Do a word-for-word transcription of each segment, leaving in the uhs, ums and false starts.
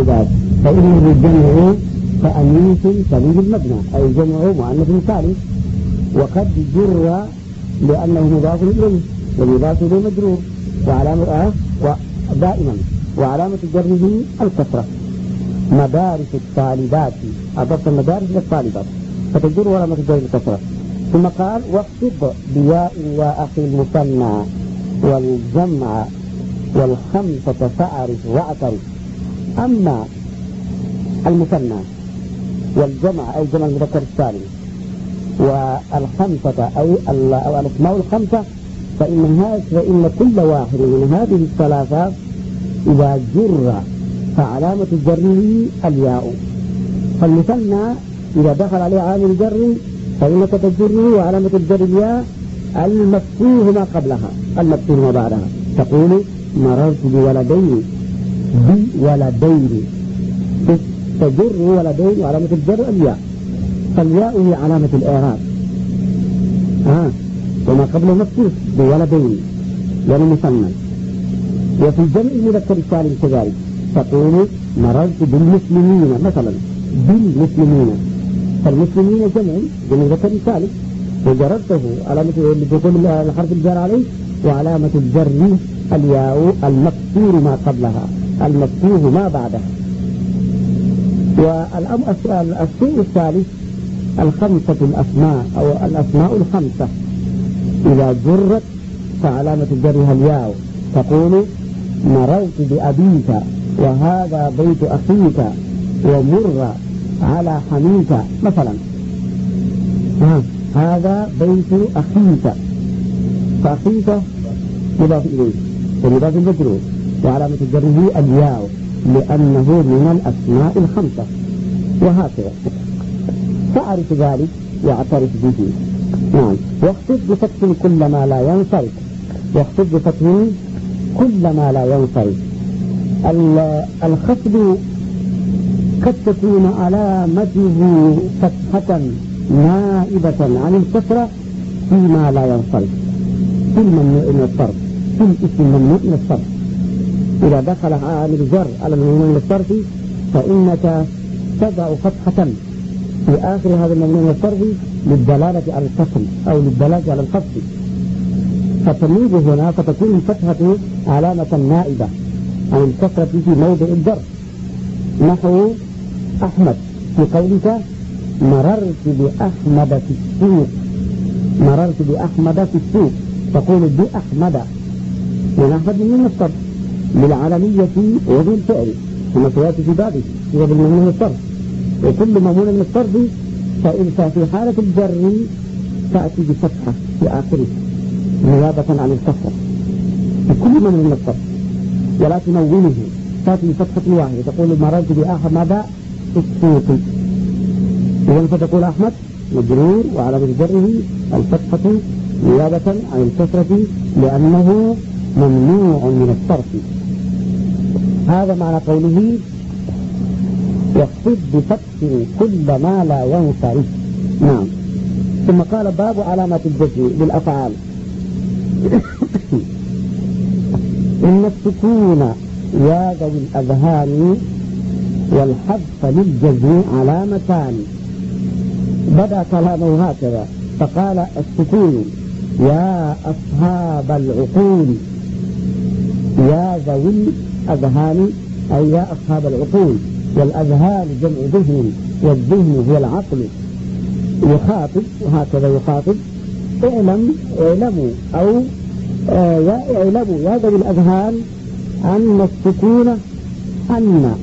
الصالبات فإنه الجمع تأنيث سليم المبنى أي جمع مؤنث سالم، وقد جر لأنه مضاف إليه والمضاف إليه مجرور وعلامة آه ودائما وعلامة جره الكسرة. مدارس الطالبات أضفت المدارس للطالبات فتجر علامة جر الكسرة. ثم قال واخفض بياء يا أخي المثنى والجمع والخمسة فأعرف واعترف. أما المثنى والجمع أي جمع المذكر السالم والخمسة أي الأسماء الخمسة فإن هذا فإن كل واحد من هذه الثلاثة إذا جر فعلامة جره الياء. فالمثنى إذا دخل عليه عامل جر فإنك تجره وعلامة الجر الياء المفتوح ما قبلها المفتوح ما بعدها. تقول مررت بولدين بولدين تجر ولدين وعلامة الجر الياء، فالياء هي علامة الإعراب آه. وما قبله مفتوح بولدين يعني مثنى. وفي الجمع المذكر السالم كذلك تقول مررت بالمسلمين مثلا بالمسلمين، فالمسلمين جمع جمع مذكر سالم وجررته علامة اللي تقول الحرف الجر عليه وعلامة الجر الياء المكسور ما قبلها المفتوح ما بعدها. والشيء الثالث الخمسة الأسماء أو الأسماء الخمسة إذا جرت فعلامة جرها الياء. تقول مررت بأبيك وهذا بيت أخيك ومر على حميك مثلا ها هذا بيت أخيك، فأخيك مضاف إليه ومضاف المجرور وعلامة جره الياء لأنه من الأسماء الخمسة. وهكذا فأعرف ذلك واعترف به. نعم. واخفض بفتح كل ما لا ينصرف واخفض بفتح كل ما لا ينصرف. الخفض قد تكون علامته فتحة نائبة عن الكسرة فيما لا ينصرف في الممنوع من الصرف في الاسم الممنوع من الصرف. إذا دخل عامل جر على الممنوع من الصرف فإنك تضع فتحة في آخر هذا الممنوع من الصرف للدلالة على الكسر أو للدلالة على الخفض، فتميز هنا فتكون الفتحة علامة نائبة عن الكسرة في موضع الجر. نحو أحمد في قولك مررت بأحمد في السوق مررت بأحمد في السوق تقول بأحمد ونحفظ من الصرف للعالمية وذو الفعل كما سيأتي في بابه هو بالممنوع من الصرف. وكل ممنوع من الصرف فإن في حالة الجر تأتي بفتحة في آخره نيابة عن الكسرة في كل ممنوع من الصرف ولا تنونه تأتي بفتحة واحدة تقول مررت بأحمد في السوق إذن فتقول أحمد مجرور وعلى جره الفتحة نيابة عن الكسرة لأنه ممنوع من الصرف. هذا معنى قوله يخفض بفتح كل ما لا ينصرف. نعم. ثم قال باب علامات الجزم بالأفعال. إن السكون يا ذوي الأذهان والحذف للجزم علامتان. بدأ كلامه هكذا فقال السكون يا أصحاب العقول يا ذوي الأذهان أي يا أصحاب العقول، والأذهان جمع ذهن والذهن هو العقل. يخاطب وهكذا يخاطب اعلم اعلموا أو آه يا اعلموا يا ذوي الأذهان أن السكون أن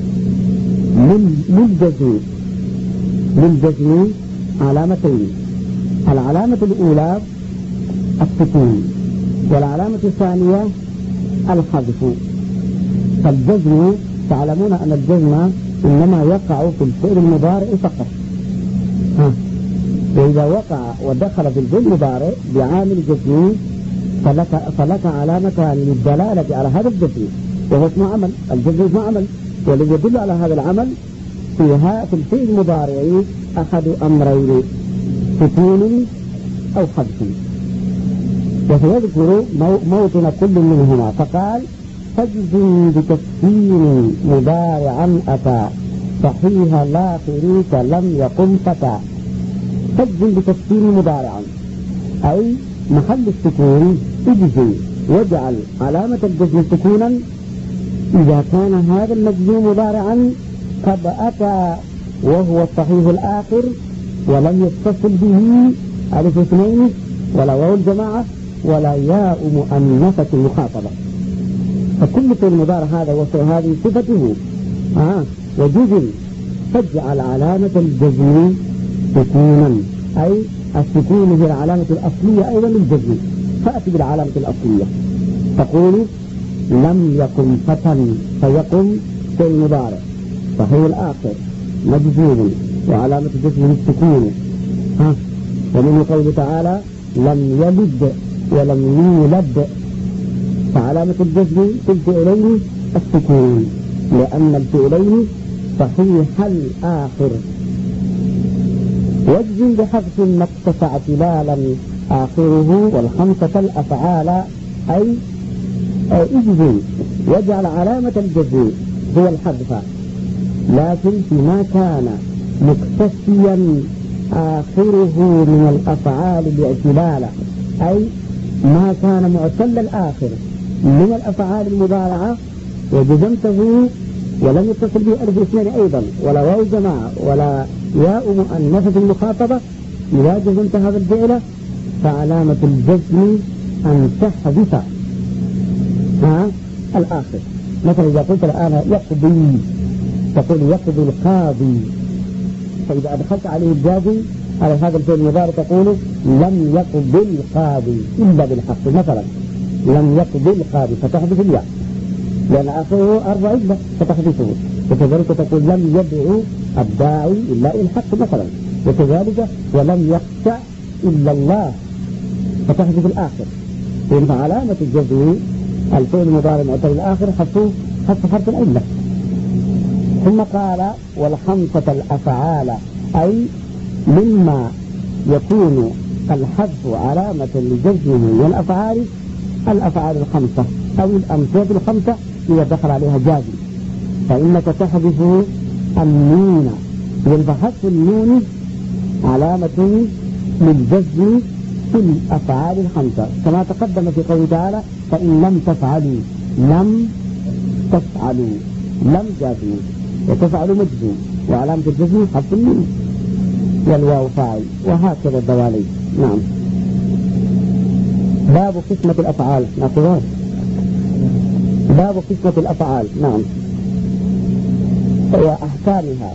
للجزم للجزم علامتين. العلامة الأولى السكون والعلامة الثانية الحذف. فالجزم تعلمون أن الجزم إنما يقع في الفعل المضارع فقط ها. وإذا وقع ودخل في الفعل المضارع بعامل جزم فلك, فلك علامتان للدلالة على هذا الجزم وهو اسم عمل. الجزم اسم عمل والذي يدل على هذا العمل فيها في الفعل المضارع أحد أمرين سكون أو حذف. وسيذكر موطن كل منهما فقال تجزم بتسكين مضارعا أتى صحيح لا خريك لم يقم فتى. تجزم بتسكين مضارعا أي محل السكون اجزم واجعل علامة الجزم سكونا إذا كان هذا المجزوم مضارعا قد أتى وهو الصحيح الآخر ولم يتصل به ألف اثنين ولا واو الجماعة ولا ياء مؤنثة المخاطبة. فكل فعل مضارع هذا وهذه صفته آه وجزم تجعل علامة الجزم سكونا أي السكون هي العلامة الأصلية أيضا للجزم، فأتي بالعلامة الأصلية تقول لم يقم فتى فيقم فعل مضارع صحيح الآخر مجزوم وعلامة جزمه السكون. ها ومن قوله تعالى لم يلد ولم يولد فعلامة الجزم في الفعلين السكون لأن الفعلين صحيح الآخر. واجزم بحذف ما اتسع اعتلالا آخره والخمسة الأفعال أي اجزم واجعل علامة الجزم هو الحذف، لكن فيما كان مكتسيا آخره من الأفعال الاعتلال أي ما كان معتل الآخر من الأفعال المضارعة وجزمته ولم يتصل به ألف اثنين أيضا ولا واو جماعة ولا ياء مؤنثة المخاطبة، إذا جزمت هذا الفعل فعلامة الجزم أن تحذف ها الآخر. مثلا إذا قلت الآن يقضي تقول يقضي القاضي، فإذا أدخلت عليه الجازم على هذا الفعل المضارع تقول لم يقضي القاضي إلا بالحق، مثلا لم يقضي القاضي فتحذف الياء لأن آخره أربع إلا فتحذفه، وكذلك تقول لم يدعو الداعي إلا الحق مثلا، وكذلك ولم يخشع إلا الله فتحذف الآخر. إن علامة الجزم الفعل المضارع معتل الآخر حذفه حذف حرف العلة. ثم قال والخمسة الأفعال أي مما يكون الحذف علامة لجزمه والأفعال الأفعال الخمسة أو الأمثلة الخمسة إذا دخل عليها جازم، فإنك تحذف النون، والبحث النون علامة للجزم في الأفعال الخمسة كما تقدم في قوله تعالى فإن لم تفعلوا لم تفعلوا لم جازم وتفعلوا مجزوم وعلامة الجزم حذف النون والواو فاعل وهكذا الدوالي. نعم. باب قسمة الأفعال نقول باب قسمة الأفعال. نعم. وأحكامها.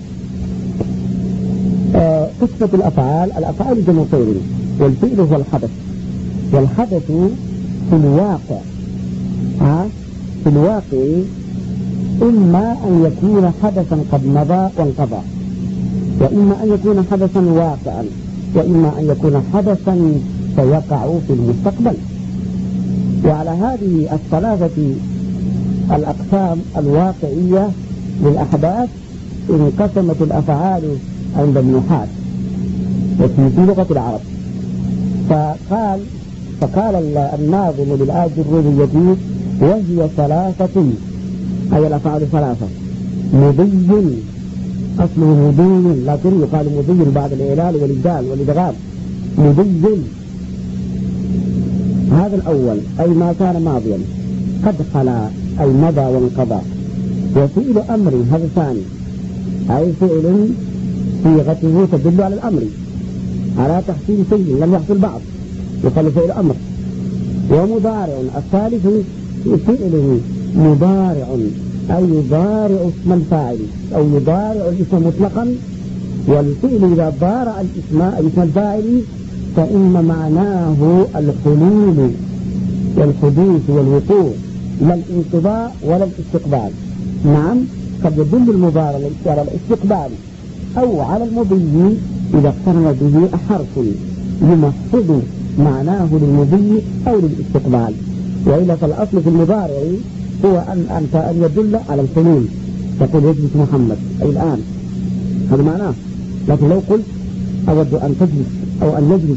آه قسمة الأفعال الأفعال جمع فعل والفعل هو الحدث، والحدث في الواقع آه في الواقع إما أن يكون حدثا قد مضى وانقضى، وإما أن يكون حدثا واقعا، وإما أن يكون حدثا سيقع في المستقبل. وعلى هذه الثلاثة الأقسام الواقعية للأحداث انقسمت الأفعال عند النحاة وفي لغة العرب. فقال فقال الناظم للآية الربية وهي ثلاثة أي الأفعال ثلاثة مضي أصله مضي لكن يقال مضي بعد الإعلال والإبدال والإدغام مضي. هذا الأول أي ما كان ماضيا قد خلا أي مضى وانقضى. وفعل أمر هذا الثاني أي فعل صيغته تدل على الأمر على تحصيل شيء لم يحصل بعض يقال فعل أمر. ومضارع الثالث فعل مضارع أي يضارع اسم الفاعل أو يضارع الاسم مطلقا، والفعل إذا ضارع الاسم اسم الفاعل فإن معناه الحلول والحدوث والوقوع لا الانقضاء ولا الاستقبال. نعم قد يدل المضارع على الاستقبال أو على المضي إذا اقترن به حرف يمحض معناه للمضي أو للاستقبال، وإلا فالأصل في المضارع هو أن أنت أن يدل على الحلول، تقول يجلس محمد أي الآن هذا معناه. لكن لو قلت أود أن تجلس أو أن يجلس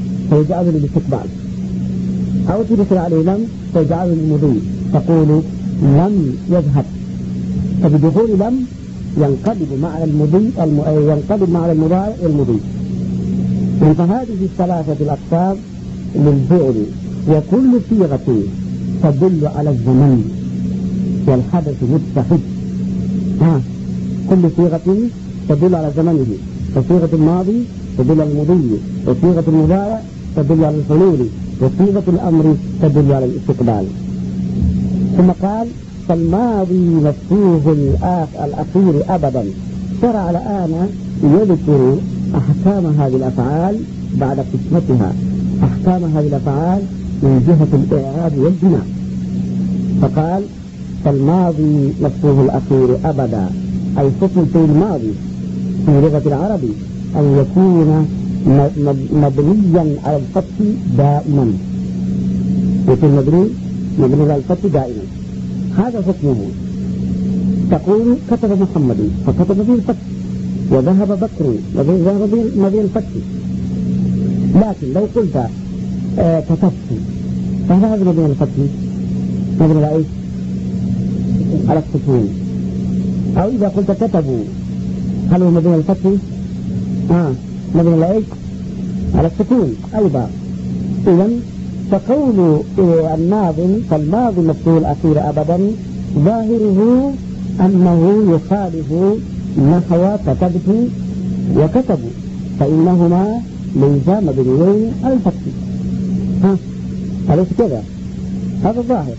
فيجعله للاستقبال، أو تدخل عليه لم فيجعله للمضي، تقول لم يذهب، فبدخول لم ينقلب معنى المضي الم... ينقلب معنى المضارع المضي. فهذه الثلاثة الأقسام للفعل، وكل صيغة تدل على الزمن والحدث متحد. ها كل صيغة تدل على زمنه، فصيغة الماضي تدل على المضي، وصيغة المضارع تدل على الحلول، وصيغة الأمر تدل على الاستقبال. ثم قال فالماضي مفتوح الأخير أبدا. شرع الآن يذكر أحكام هذه الأفعال بعد قسمتها، أحكام هذه الأفعال من جهة الإعراب والبناء. فقال فالماضي مفتوح الأخير أبدا، أي حكم الفعل الماضي في لغة العرب أن يكون مبنيا على الفتح دائما، يكون مبني مبني على الفتح دائما، هذا حكمه. تقول كتب محمد فكتب به الفتح، وذهب بكر وذهب به الفتح. لكن لو قلت آه كتبت فهل هذا مبني على الفتح؟ مبني على ايش؟ على السكون. او اذا قلت كتبوا هل هو مبني على الفتح؟ اه مبني على ايش؟ على السكون ايضا. اذا فقول الناظم فالماضي مفتوح الاخير ابدا ظاهره انه يخالف نحو كتبت وكتبوا، فانهما ليسا مبنيين على الفتح. ها أليس كذا؟ هذا ظاهر،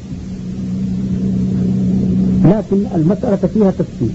لكن المسألة فيها تفصيل.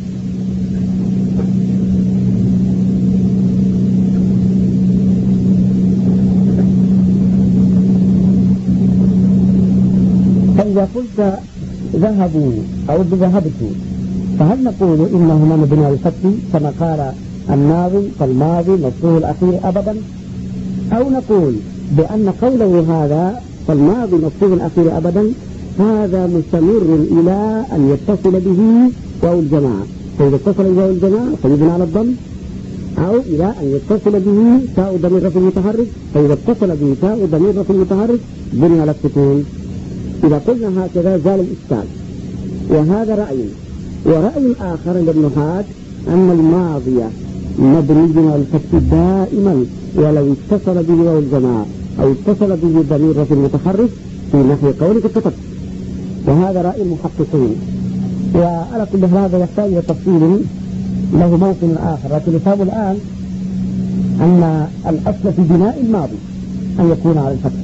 فإذا قلت ذهبوا أو ذهبت فهل نقول إنهما مبني على الفتح كما قال الناظم فالماضي مفتوح الأخير أبدا، أو نقول بأن قوله هذا فالماضي مفتوح الأخير أبدا هذا مستمر إلى أن يتصل به واو الجماعة، فإذا اتصل بواو الجماعة فيبنى على الضم، أو إلى أن يتصل به تاء ضمير رفع متحرك، فإذا اتصل به تاء ضمير رفع متحرك بني على السكون. إذا قلنا هكذا زال الإشكال. وهذا رأي. ورأي آخر للنحاة أن الماضي مبني على الفتح دائما ولو اتصل به واو الجماعة أو اتصل به ضمير رفع متحرك في نحو قولك كتبت، وهذا رأي المحققين. وعلى كل هذا يحتاج إلى تفصيل له موطن آخر، لكن الفهم الآن أن الأصل في بناء الماضي أن يكون على الفتح،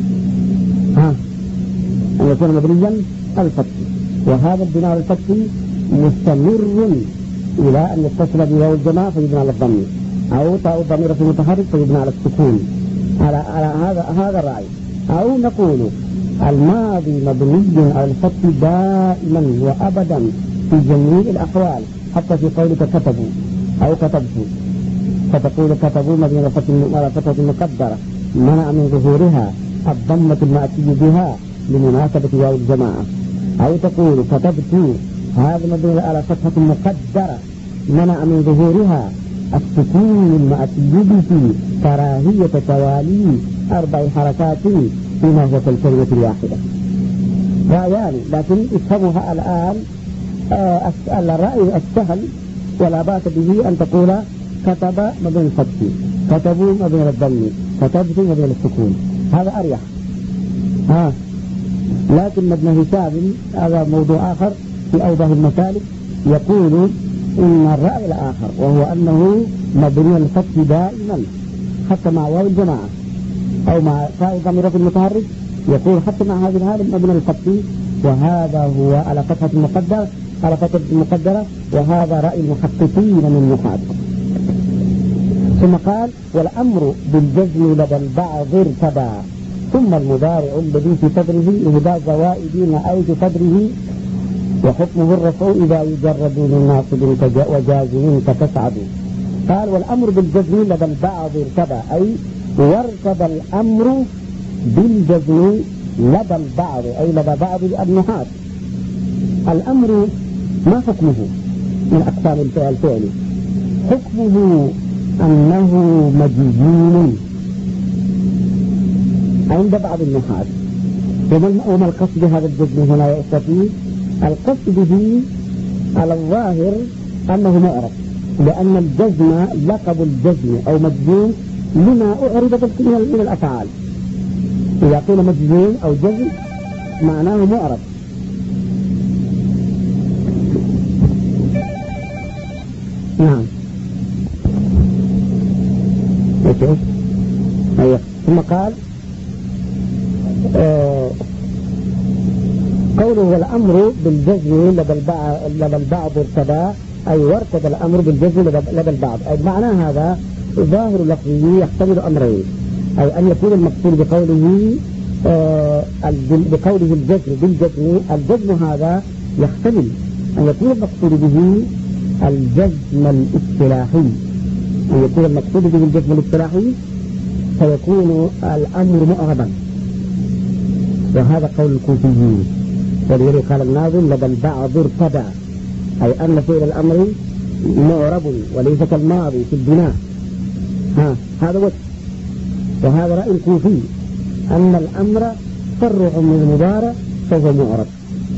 ها أن يكون مبنيا على الفتح، وهذا البناء على الفتح مستمر إلى أن يتصل بواو الجماعة فيبنى على الضم، أو تاء الضمير في المتحرك فيبنى على السكون. على على هذا هذا الرأي. أو نقول الماضي مبني على الفتح دائما وأبدا في جميع الأحوال، حتى في قولك كتبوا أو كتبت، فتقول كتبوا مبني على فتحة مقدرة منع من ظهورها الضمة المأتي بها لمناسبة واو الجماعة، أو تقول كتبت هذا مبني على فتحة مقدرة منع من ظهورها السكون المأتي به كراهية توالي أربع حركات فيما هو كالكلمة الواحدة. رأيان، لكن افهمها الآن. آه الرأي السهل ولا بأس به أن تقول كتب مبني الفتح، كتبوا مبني الضم، كتبت مبني السكون، هذا أريح. ها لكن ابن هشام هذا موضوع آخر في أوضح المسالك يقول إن الرأي الآخر وهو أنه مبني الفتح دائما حتى مع واو الجماعة أو مع تاء ضمير المتحرك، يقول حتى مع هذه الحالة مبني الفتح، وهذا هو على فتحة مقدرة على فتحة مقدرة، وهذا رأي المحققين من النحاة. ثم قال والأمر بالجزم لدى البعض ارتبى، ثم المضارع الذي في صدره إهداء زوائد أو في صدره وحكمه الرفع إذا يجرد من ناصب وجازم فتسعد. قال والأمر بالجزم لدى البعض ارتبى، أي وارتبى الأمر بالجزم لدى البعض، أي لدى بعض النحاة. الأمر ما حكمه من أقسام الفعل؟ حكمه أنه مجزوم عند بعض النحاة. وما القصد بهذا الجزم هنا يا إخوتي؟ القصد به على الظاهر أنه معرب، لأن الجزم لقب الجزم أو مجزوم لما أعرب من الأفعال. إذا قيل مجزوم أو جزم معناه معرب. نعم. ايش ايوه. ثم قال آه قوله والأمر بالجزم لدى البعض لدى البعض ارتدى، أي وارتدى الأمر بالجزم لدى البعض، أي معنى هذا ظاهر لفظه يحتمل أمرين، أي أن يكون المقصود بقوله آه بقوله الجزم بالجزم، الجزم هذا يحتمل أن يكون المقصود به الجزم الاصطلاحي، أن يكون المقصود به الجزم الاصطلاحي فيكون الأمر معربا، وهذا قول الكوفيين. ولذلك قال الناظم لدى البعض ارتدى، أي أن فعل الأمر معرب وليس كالماضي في البناء. ها هذا وجه. وهذا رأي الكوفي أن الأمر فرع من المضارع فهو معرب.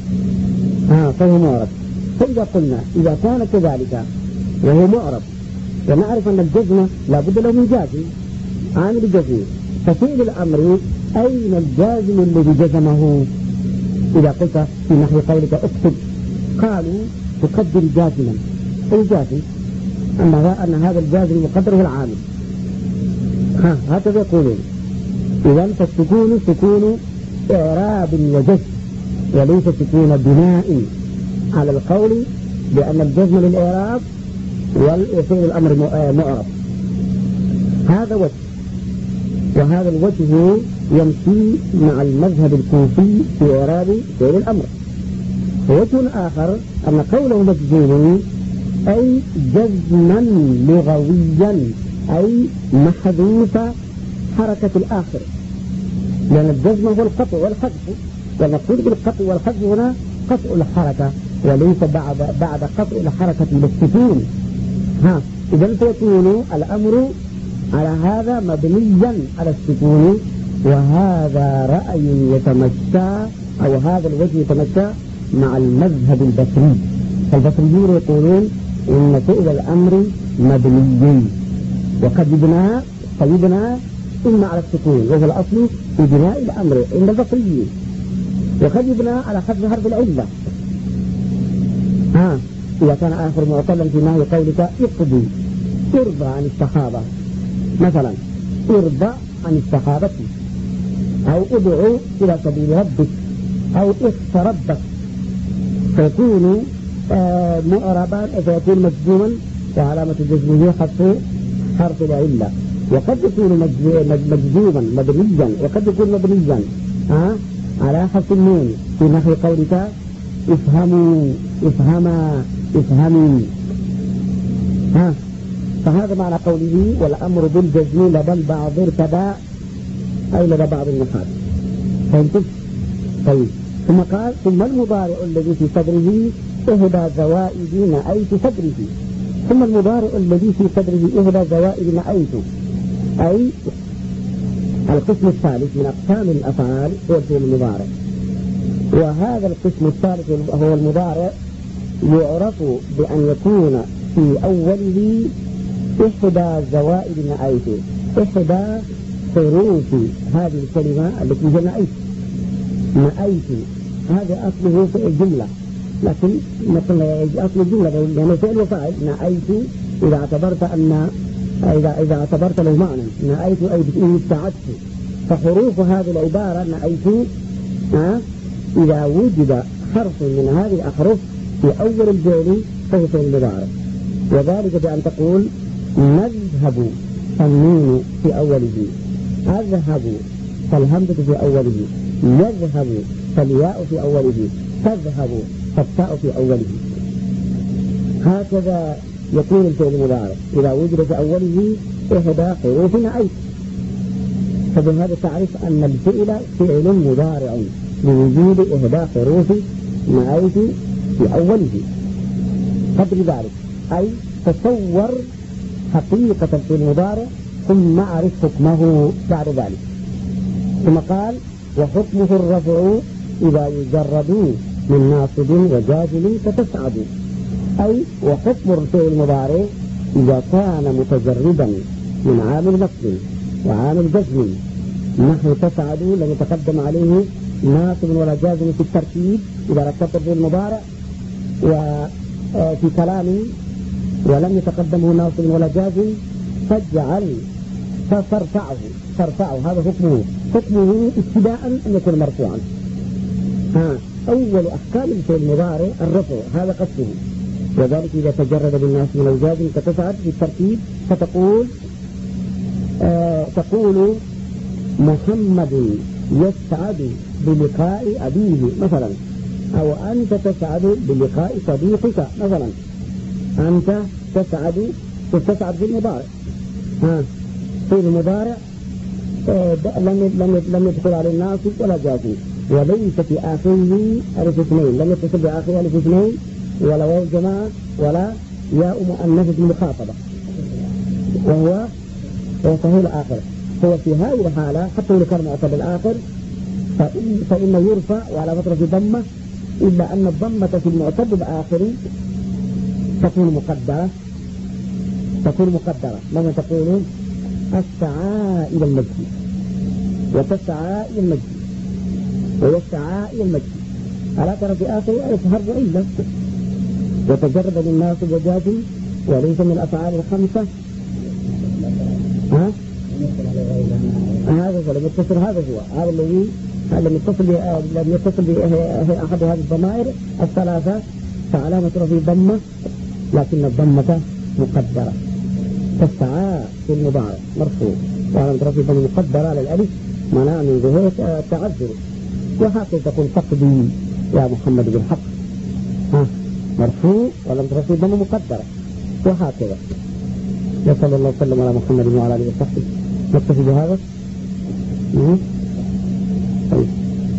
ها فهو معرب. فإذا قلنا إذا كان كذلك وهو معرب، ونعرف أن الجزم لا بد له من جازم عامل الجزم، ففعل الأمر أين الجازم الذي جزمه؟ إذا قلت في نحو قولك اكتب، قالوا تقدر جازما، أي جازم أن أن هذا الجازم المقدر هو العامل. ها هكذا يقولون. إذا فالسكون سكون إعراب وجزم وليس سكون بناء على القول بأن الجزم للإعراب والفعل الأمر معرب. هذا وجه، وهذا الوجه يمشي مع المذهب الكوفي في إعراب فعل الأمر. ووجه آخر أن قوله مجزوم أي جزما لغويا، أي محذوف حركة الآخر، لأن الجزم هو القطع والحذف، والمقصود بالقطع والحذف هنا قطع الحركة وليس بعد بعد قطع الحركة بالسكون. ها إذا فيكون الأمر على هذا مبنيا على السكون، وهذا رأي يتمشى أو هذا الوجه يتمشى مع المذهب البصري. فالبصريون يقولون إن فعل الأمر مبني وقد يبنى فيبنى إما على السكون وهو الأصل في بناء الأمر عند البصريين، وقد يبنى على حذف حرف العلة. ها إذا كان آخر معطلا في نهي قولك اقضي ارضى عن الصحابة مثلا، ارضى عن الصحابة، أو ادعو إلى سبيل ربك، أو اخف ربك، فيكون آه معربا فيكون مجزوما وعلامة جزمه حذف حرف العلة. وقد يكون مجزوما مبنيا وقد يكون مبنيا آه على حذف النون في نحو قولك افهموا افهما افهمي. ها فهذا معنى قوله والأمر بالجزم لدى البعض ارتدى، أي لدى بعض النحاة. فهمتم؟ طيب. ثم قال ثم المضارع الذي في صدره إهدى زوائد نأيت صدره. ثم المضارع الذي في صدره إهدى زوائد نأيت، أي القسم الثالث من أقسام الأفعال هو الفعل المضارع. وهذا القسم الثالث هو المضارع يعرف بأن يكون في أوله إحدى زوائد نأيت، إحدى حروف هذه الكلمة التي هي نأيت. نأيت هذا أصله في الجملة، لكن مثلا أصل الجملة لأنه فعل وفاعل. نأيت إذا اعتبرت أن إذا إذا اعتبرت له معنى نأيت أي ابتعدت، فحروف هذه العبارة نأيت ها إذا وجد حرف من هذه الأحرف في أول الفعل فهو فعل مضارع. وذلك بأن تقول نذهب فالنون في أوله، أذهب فالهمزة في أوله، يذهب فالياء في أوله، تذهب فالتاء في أوله. هكذا يكون الفعل المضارع إذا وجد في أوله إحدى حروف نأيت. فبهذا تعرف أن الفعل فعل مضارع لوجود إحدى حروف نأيت في أوله. قدر ذلك أي تصور حقيقة الفعل المضارع ثم أعرف حكمه بعد ذلك. ثم قال وحكمه الرفع إذا يجرد من ناصب وجازم كتسعد، أي وحكم الفعل المضارع إذا كان متجردا من عامل نصب وعامل جزم نحو تسعد لم يتقدم عليه ناصب ولا جازم في التركيب إذا ركبت الفعل المضارع، وفي كلام ولم يتقدمه ناصب ولا جازم فاجعل فترفعه ترفعه هذا حكمه حكمه ابتداء أن يكون مرفوعا. ها أول أحكام الفعل المضارع الرفع هذا قصده، وذلك إذا تجرد بالناصب ولا جازم كتسعد في التركيب فتقول آه تقول محمد يسعد بلقاء أبيه مثلا، أو أنت تسعد بلقاء صديقك مثلا، أنت تسعد تسعد في المضارع. ها في المضارع لم لم لم يدخل عليه الناصب ولا جازم، وليس في آخره ألف اثنين، لم يتصل بآخره ألف اثنين ولا واو جماعة ولا ياء مؤنثة المخاطبة، وهو صحيح الآخر. هو في هذه الحالة حتى لو كان معتل الآخر فإن فإنه يرفع وعلى فترة ضمة، إلا أن الضمة في المعتل الآخر تكون مقدرة تكون مقدرة لما تقول السعى إلى المسجد وتسعى إلى المسجد ويسعى إلى المسجد، ألا ترى في آخر ألف حرف إلا وتجرد الناصب وجازم وليس من الأفعال الخمسة. ها هذا هو لم يتصل، هذا هو هذا الذي لم يتصل لم يتصل بأحد هذه الضمائر الثلاثة فعلامة رفعه ضمة، لكن الضمة مقدرة. تسعى في المضارع مرفوع وعلامة رفعه ضمة مقدرة على الألف منع من ظهور التعذر، وهكذا تقول تقضي يا محمد بالحق ها مرفوع وعلامة رفعه ضمة مقدرة، وهكذا. وصلى الله وسلم على محمد وعلى آله وصحبه. نكتفي بهذا. طيب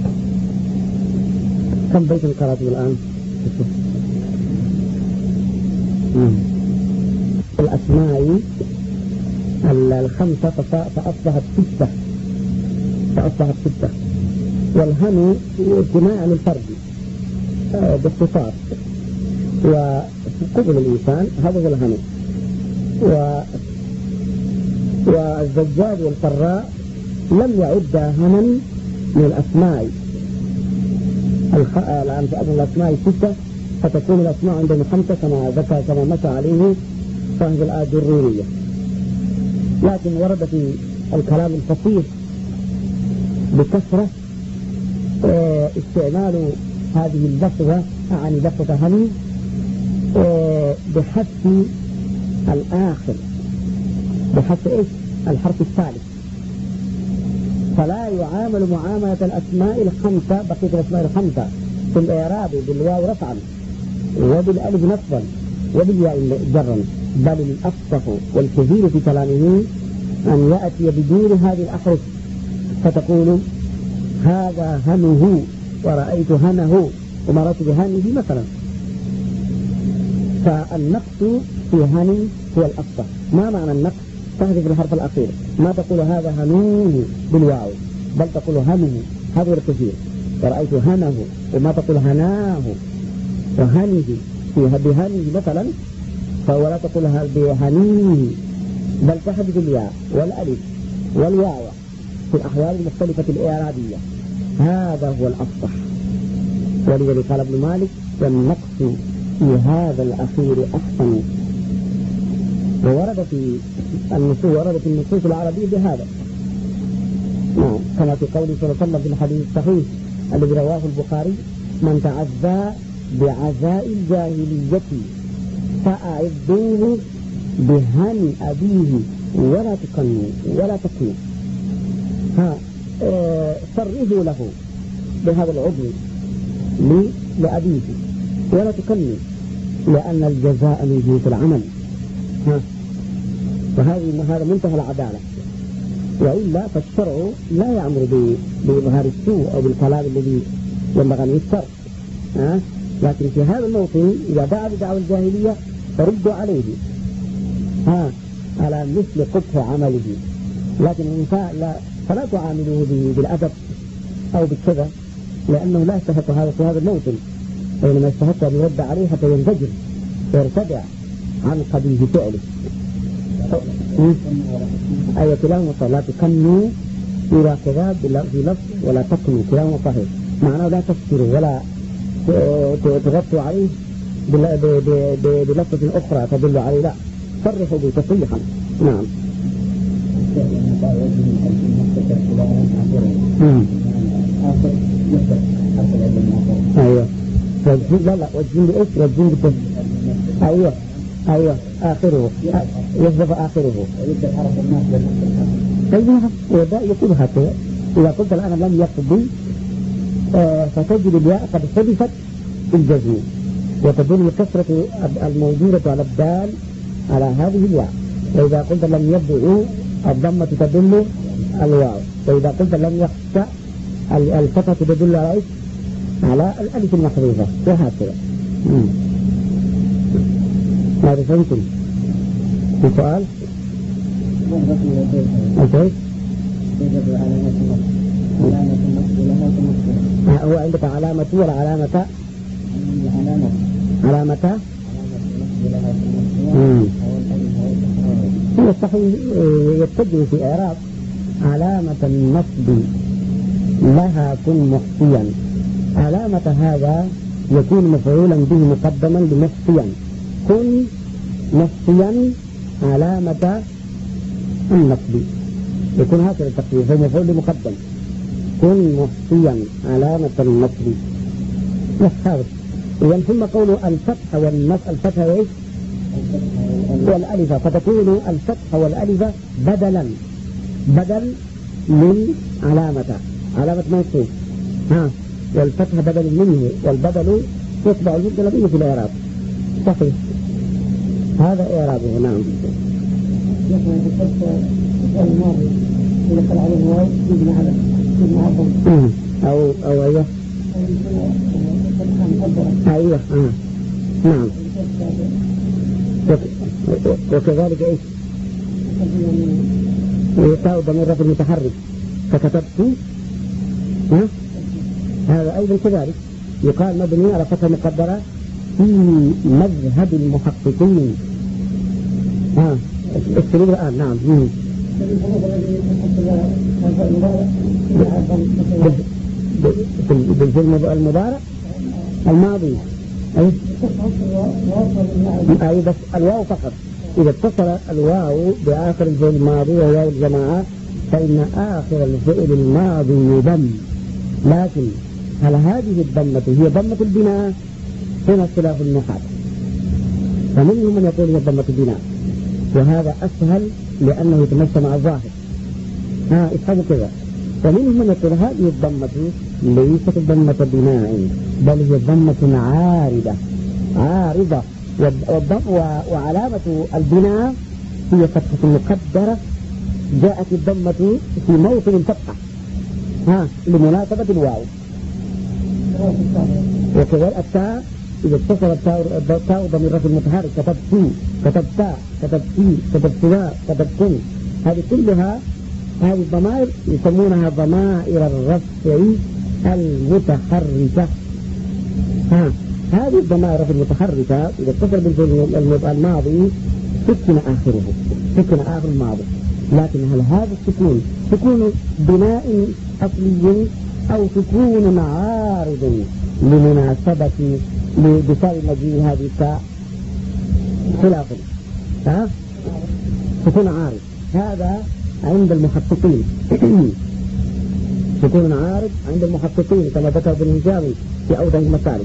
كم بيت قرأته الآن؟ الأسماء الخمسة فأصبحت ستة فأصبحت ستة والهم اجتماع عن الفرد باختصار وقبل الإنسان، هذا هو الهم. و والزجاج والفراء لم يعد هما من الأسماء الآن الأسماء الستة، فتكون الأسماء عندهم خمسة كما ذكر كما مشى عليه صاحب الآجرورية. لكن ورد في الكلام الفصيح بكثرة استعمال هذه اللفظة عن لفظة هم بحذف الآخر بحذف إيش؟ الحرف الثالث، فلا يعامل معاملة الأسماء الخمسة بقية الأسماء الخمسة في الإعراب بالواو رفعا وبالألف نصبا وبالياء جرا، بل الأفصح والكثير في كلامه أن يأتي بدون هذه الأحرف فتقول هذا هنه ورأيت هنه ومرت بهنه مثلا. فالنقص في هني هو الأفصح. ما معنى النقص؟ تحذف الحرف الأخير، ما تقول هذا هنوه بالواو بل تقول هنه، هذا الكثير. ورأيت هنه وما تقول هناه وهنه في بهنه مثلا، فولا تقول بهنيه بل تحذف الياء والألف والواو في الأحوال المختلفة الإعرابية. هذا هو الأفصح. ولذلك قال ابن مالك والنقص في هذا الأخير أحسن. وورد في النصوص ورد في النصوص العربية بهذا، نعم، كما في قوله صلى الله عليه وسلم في الحديث الصحيح الذي رواه البخاري: من تعزى بعزاء الجاهلية فأعذوه بهن أبيه ولا تكنوا ولا تكنوا. ها اه صرفوا له بهذا العضو لأبيه ولا تكنوا، لأن الجزاء من جنس العمل. ها وهذه هذا منتهى العدالة، وإلا فالشرع لا يأمر بإظهار السوء أو بالكلام الذي ينبغي أن يذكر. ها لكن في هذا الموطن إذا دعا بدعوى الجاهلية فردوا عليه ها على مثل قبح عمله، لكن الإنسان لا فلا تعاملوه بالأدب أو بالكذا، لأنه لا يستحق هذا في هذا الموطن. حينما يستحق أن يرد عليه حتى ينزجر ويرتدع عن قبيح فعله. أي كلاهما لا تكنوا إلى كذاب في لفظ ولا تكنوا، كلاهما صحيح، معناه لا تكسروا ولا تغطوا عليه بلفظة أخرى تدل عليه، لا صرحوا بتصريحا. نعم. أيوة. لا لا والجيم بإيش؟ والجيم بإيش؟ أيوة أيوة آخره يحذف آخره. طيب وده يقول هكذا إذا قلت الآن لم يقضي آه فتجد الياء قد حذفت الجزم، وتدل الكسرة الموجودة على الدال على هذه الياء. وإذا قلت لم يبدأ الضمة تدل الواو، وإذا قلت لم يخشى الفتحة تدل على إيش؟ على الألف المحذوفة، وهكذا. هذا فهمتم؟ في سؤال؟ أنت هو عندك علامة ولا علامة؟ علامة هو الصحيح يتجه في إعراب علامة النصب لها كن مخفيا. علامة هذا يكون مفعولا به مقدما بمخفيا، كن مخفيا علامة النصب، يكون هكذا التقدير، هو مفعول مقدم، كن مخفيا علامة النصب. يحاول إذا ثم قوله الفتح والنصب، الفتح وإيش؟ والألف، فتكون الفتح والألف بدلا بدل من علامة علامة موصوف، ها، والفتح بدل منه، والبدل يتبع المبدل به في الإعراب. صحيح، هذا إعرابه. نعم. أو أو أيوه أيوه آه. نعم. وكذلك إيش؟ يتاء ضمير رفع المتحرك فكتبت، ها؟ هذا أيضا كذلك يقال مبني على فتحة مقدرة في مذهب المحققين. ها السلوك الآن. نعم. بالفعل المضارع الماضي أي أي بس الواو فقط. إذا اتصل الواو بآخر الفعل الماضي وهو الجماعة فإن آخر الفعل الماضي يضم، لكن هل هذه الضمة هي ضمة البناء؟ هنا اختلاف النحاة، فمنهم من يقول هي ضمة البناء، وهذا أسهل لأنه يتمشى مع الظاهر. ها افهموا كذا. ومنهم من يقول هذه الضمة ليست ضمة بناء، بل هي ضمة عارضة عارضة وعلامة البناء هي فتحة مقدرة جاءت الضمة في موطن الفتحة، ها لمناسبة الواو. وكذلك التاء إذا اتصل التاء ضمير رفع المتحرك كتبت كتبتا كتبتي كتبتوا كتبتم، هذه كلها هذه الضمائر يسمونها ضمائر الرفع المتحركة. ها هذه الضمائر المتحركة إذا اتصل بالفعل الماضي سكن آخره، سكن آخر الماضي، لكن هل هذا السكون سكون بناء أصلي أو سكون عارض لمناسبة بسبب مجيء هذه التاء؟ خلاف. ها سكون عارض هذا عند المحققين سكون عارض عند المحققين كما ذكر ابن الجامي في أوضح المسالك.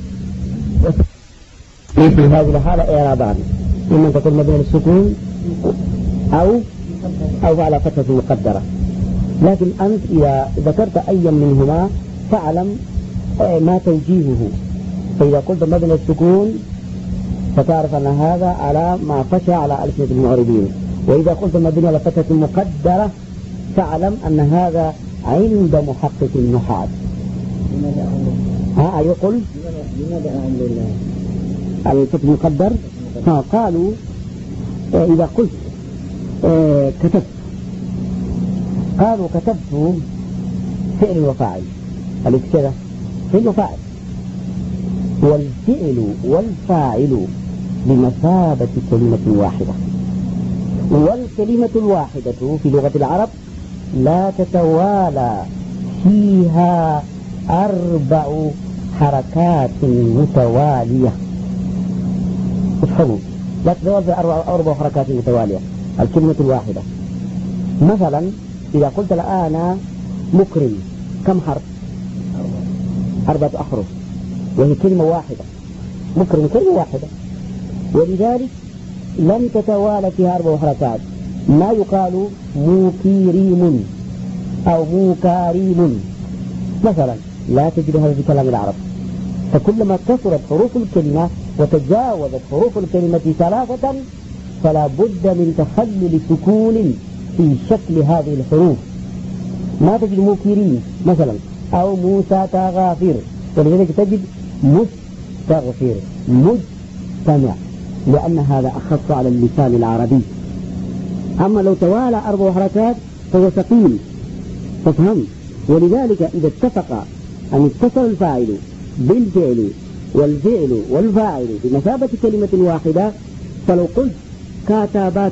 في هذه الحالة إعرابان، إما أن تكون مبنية للسكون أو أو على فتحة مقدرة، لكن أنت إذا ذكرت أي منهما فاعلم ما توجيهه. فإذا قلت مبنى السكون فتعرف أن هذا على ما فشى على ألسنة المعربين، وإذا قلت مبنى على فتحة مقدرة فاعلم أن هذا عند محقق النحاة. ها يقول الفتح المقدر. ها قالوا إذا قلت اه كتبت، قالوا كتبت فعل وفاعل، أليس كذا؟ فعل وفاعل، والفعل والفاعل بمثابة كلمة واحدة. والكلمة الواحدة في لغة العرب لا تتوالى فيها أربع حركات متوالية. افهموا، لا تتوالى أربع, أربع حركات متوالية الكلمة الواحدة. مثلا إذا قلت الآن مكرم، كم حرف؟ أربعة أحرف، وهي كلمة واحدة. مكرم كلمة واحدة، ولذلك لم تتوالى فيها أربع حركات. ما يقال موكيريم أو موكاريم مثلا، لا تجد هذا في كلام العرب. فكلما كثرت حروف الكلمة وتجاوزت حروف الكلمة ثلاثة فلا بد من تخلل سكون في شكل هذه الحروف. ما تجد موكيرين مثلا أو موسى تغافر، ولذلك تجد مستغفر مجتمع، لأن هذا أخف على اللسان العربي. أما لو توالى أربع حركات فهو ثقيل، تفهم؟ ولذلك إذا اتفق أن اتصل الفاعل بالفعل والفعل والفاعل بمثابة كلمة واحدة، فلو قلت كاتبات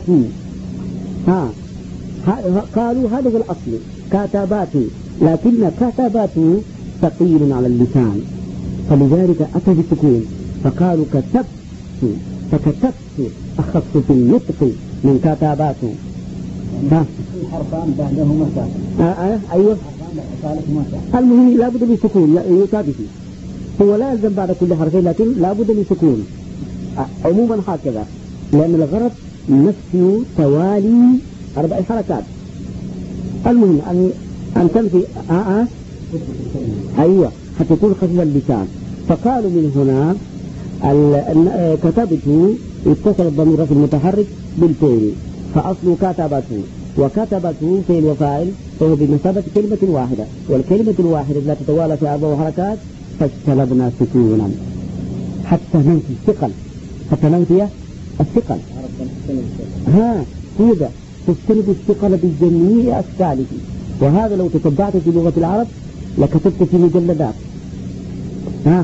ها قالوا هذا هو الأصل كاتبات، لكن كاتبات ثقيل على اللسان، فلذلك أتى بالسكون فقالوا كتبت، فكتبت أخف في النطق من كاتبات. ها الحرفان بعدهما ساكن. آه آه أيوه. المهم لا بد من سكون يثابت، هو لا يلزم بعد كل حرفين، لكن لا بد من سكون عموما هكذا، لأن الغرض نفي توالي أربع حركات. المهم أن أن تنفي آه آه أيوه حتى تكون خفيف اللسان. فقالوا من هنا كتبت اتصل الضمير في المتحرك بالفعل، فأصل كتبته، وكتبته فعل وفاعل فهو بمثابة كلمة واحدة، والكلمة الواحدة لا تتوالى في أربع حركات، فاجتنبنا سكونا حتى ننفي الثقل، حتى ننفي الثقل. ها كذا تجتنب الثقل بجميع أشكاله، وهذا لو تتبعت في لغة العرب لكتبت في مجلدات. ها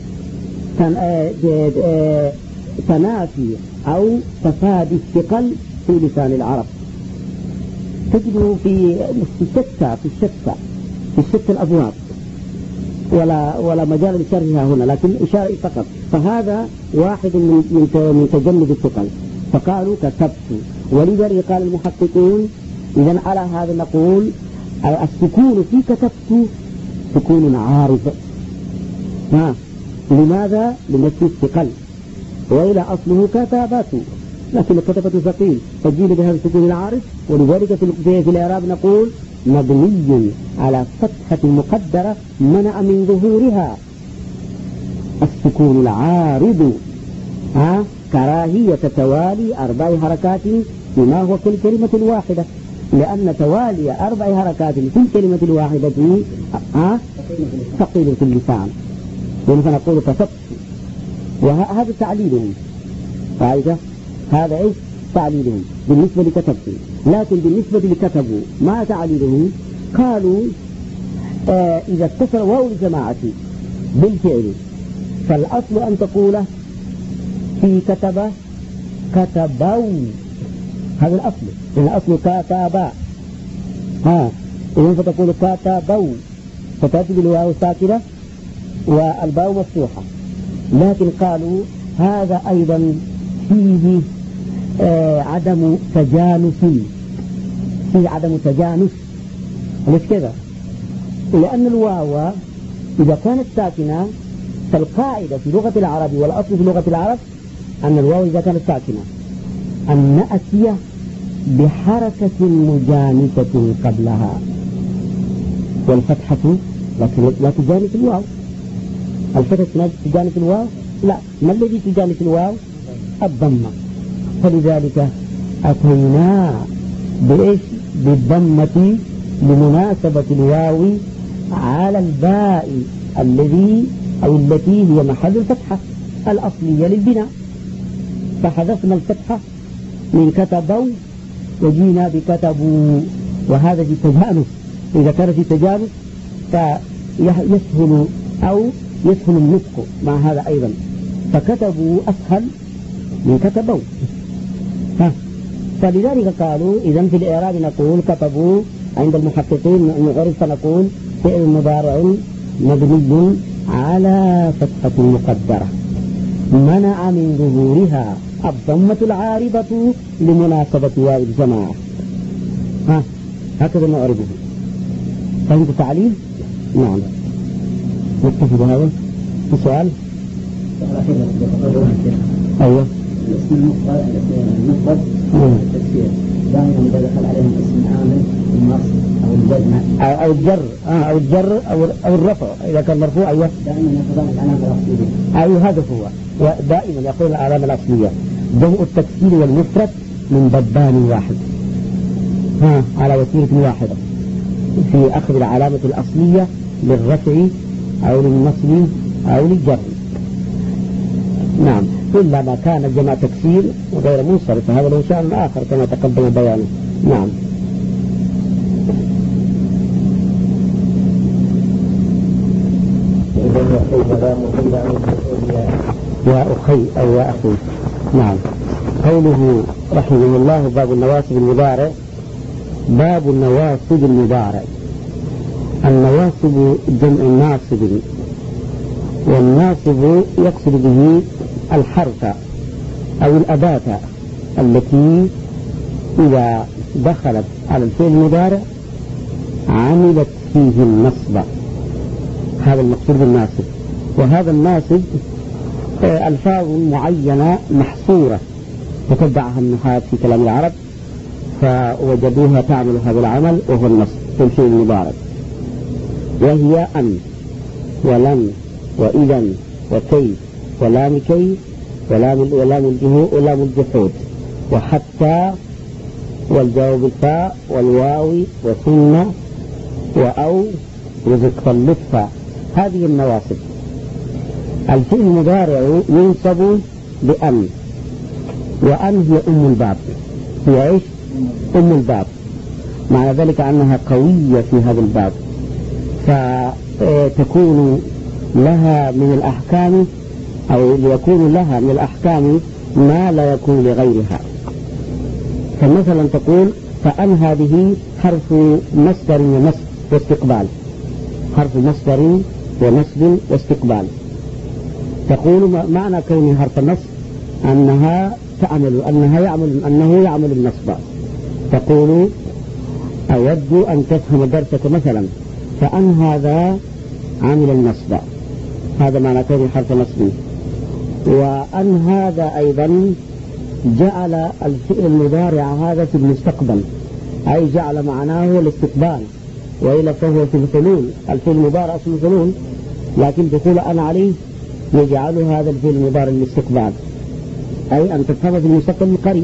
تنافي أو تفادي الثقل في لسان العرب تجده في الشتى في الشتى في الشتى الأبواب، ولا ولا مجال لشرحها هنا، لكن إشارة فقط. فهذا واحد من من تجنب الثقل، فقالوا كتبت. ولذلك قال المحققون إذا على هذا نقول السكون في كتبت سكون عارض. ها لماذا؟ لنفي الثقل، وإلى أصله كتابات، لكن الكتابة ثقيل فجيل بهذا السكون العارض. ولذلك في الإعراب نقول مبني على فتحة مقدرة منع من ظهورها السكون العارض، ها كراهية توالي أربع حركات بما هو في الكلمة الواحدة، لأن توالي أربع حركات في الكلمة الواحدة ها ثقيل في اللسان، فنقول كتبت. وهذا تعليلهم، فهذا هذا ايش تعليلهم بالنسبة لكتبت. لكن بالنسبة لكتبوا ما تعليلهم؟ قالوا آه إذا اتصل واو الجماعة بالفعل فالأصل أن تقول في كتب كتبوا، هذا الأصل، الأصل كتبا، ها إذن فتقول كتبوا، فتأتي بالواو الساكنة والباء مفتوحة. لكن قالوا هذا أيضا فيه آه عدم تجانس، فيه عدم تجانس. ليش كذا؟ لأن الواو إذا كانت ساكنة فالقاعدة في لغة العرب والأصل في لغة العرب أن الواو إذا كانت ساكنة أن نأتي بحركة مجانسة قبلها، والفتحة لا تجانس الواو. الفتحة تجانس الواو؟ لا. ما الذي تجانس الواو؟ الضمة. فلذلك أتينا بإيش؟ بالضمة لمناسبة الواو على الباء الذي أو التي هي محل الفتحة الأصلية للبناء، فحذفنا الفتحة من كتبوا وجينا بكتبوا، وهذا في تجانس. إذا كان في تجانس فيسهل أو يسهل النطق مع هذا أيضا، فكتبوا أسهل من كتبوا. ها فلذلك قالوا إذا في الإعراب نقول كتبوا، عند المحققين المعرب فنقول فعل مضارع مبني على فتحة مقدرة منع من ظهورها الضمة العارضة لمناسبة واو الجماعة. ها هكذا نعربه. فهمت التعليم؟ نعم. نكتفي بهذا. في سؤال؟ أيوه. الاسم المفرد المفرد التكسير دائما إذا دخل عليهم اسم عامل النصب أو الجزم أو الجر آه أو الجر أو أو الرفع إذا كان مرفوع. أيوه دائما يأخذون العلامة الأصلية. أيوه هذا هو، ودائما يأخذون العلامة الأصلية. جمع التكسير والمفرد من بابان واحد، ها على وسيلة واحدة في أخذ العلامة الأصلية للرفع أو للنصب أو للجر. نعم، إلا ما كان جمع تكسير وغير منصرف فهذا له شأن آخر كما تقدم بيانه. نعم. يا أخي أو يا أخي. نعم. قوله رحمه الله باب النواصب المضارع. باب النواصب المضارع. النواصب جمع ناصب، والناصب يقصد به الحرف أو الأداة التي إذا دخلت على الفعل المضارع عملت فيه النصب، هذا المقصود بالناصب. وهذا الناصب ألفاظ معينة محصورة تتبعها النحاة في كلام العرب فوجدوها تعمل هذا العمل وهو النصب في الفعل المضارع، وهي أن ولن وإذا وكيف ولام كيف ولام ولام الجحود وحتى والجواب الفاء والواو وثم وأو وذكر اللطف. هذه النواصب. الفعل المضارع ينصب بأن، وأن هي أم الباب، هي إيش؟ أم الباب، معنى ذلك أنها قوية في هذا الباب، فتكون لها من الأحكام أو ليكون لها من الأحكام ما لا يكون لغيرها. فمثلا تقول فأن هذه حرف مصدر ونصب واستقبال، حرف مصدر ونصب واستقبال. تقول معنى كون حرف نصب أنها تعمل أنها يعمل أنه يعمل النصب. تقول أود أن تفهم درسك مثلا، فأن هذا عامل النصب، هذا معنى كون حرف نصب. وأن هذا أيضا جعل الفعل المضارع هذا في المستقبل، أي جعل معناه الاستقبال، وإلا فهو في الحلول. الفعل المضارع في الحلول، لكن دخول أن عليه يجعل هذا الفعل المضارع الاستقبال، أي أن تفهم في المستقبل القريب.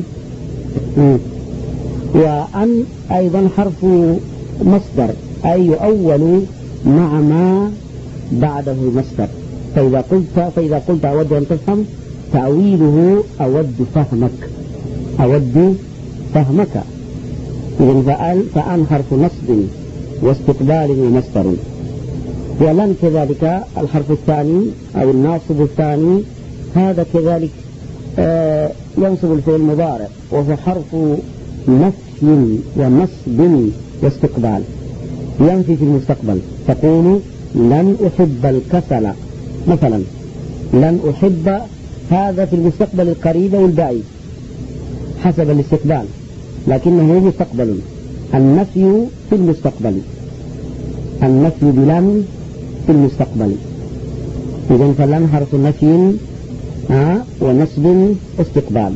وأن أيضا حرف مصدر، أي يؤول مع ما بعده مصدر. فإذا قلت فإذا قلت أود أن تفهم تأويله أود فهمك، أود فهمك. إذن فأن فأن حرف نصب واستقبال ومصدر. ولن كذلك الحرف الثاني أو الناصب الثاني، هذا كذلك آه ينصب الفعل المضارع، وهو حرف نفي ونصب واستقبال، ينفي في المستقبل. تقول لن أحب الكسل مثلا، لن أحب، هذا في المستقبل القريب والبعيد حسب الاستقبال، لكنه مستقبل. النفي في المستقبل، النفي بلن في المستقبل. إذن فلن حرف نفي آه ونصب استقبال.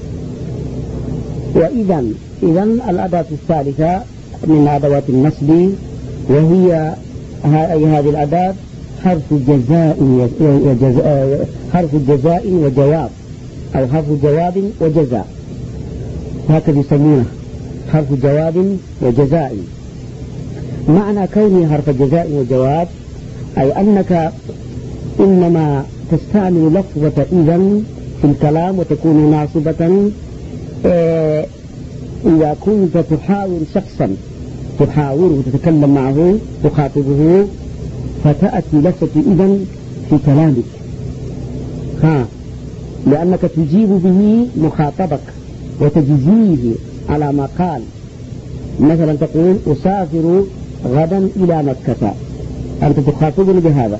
وإذا إذن الأداة الثالثة من أدوات النصب، وهي أي هذه الأداة حرف جزاء وجزاء، حرف جزاء وجواب، أو حرف جواب وجزاء، هكذا يسمونه حرف جواب وجزاء. معنى كونه حرف جزاء وجواب أي أنك إنما تستعمل لفظة إذن في الكلام وتكون ناصبة إذا كنت تحاول شخصا، تحاول وتتكلم معه تخاطبه، فتأتي لفظة إذن في في كلامك، ها، لأنك تجيب به مخاطبك وتجزيه على ما قال. مثلا تقول أسافر غدا إلى مكة، أنت تخاطبني بهذا،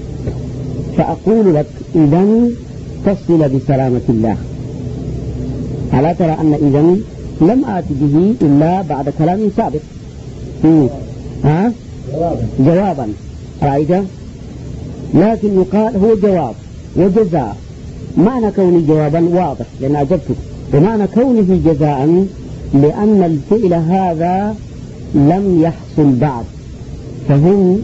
فأقول لك إذن تصل بسلامة الله. ألا ترى أن إذن لم آتي به إلا بعد كلام سابق، ها؟ جوابا جوابا رأيت؟ لكن يقال هو جواب وجزاء. معنى كونه جوابا واضح لأن أجبتك، ومعنى كونه جزاء لأن الفعل هذا لم يحصل بعد، فهم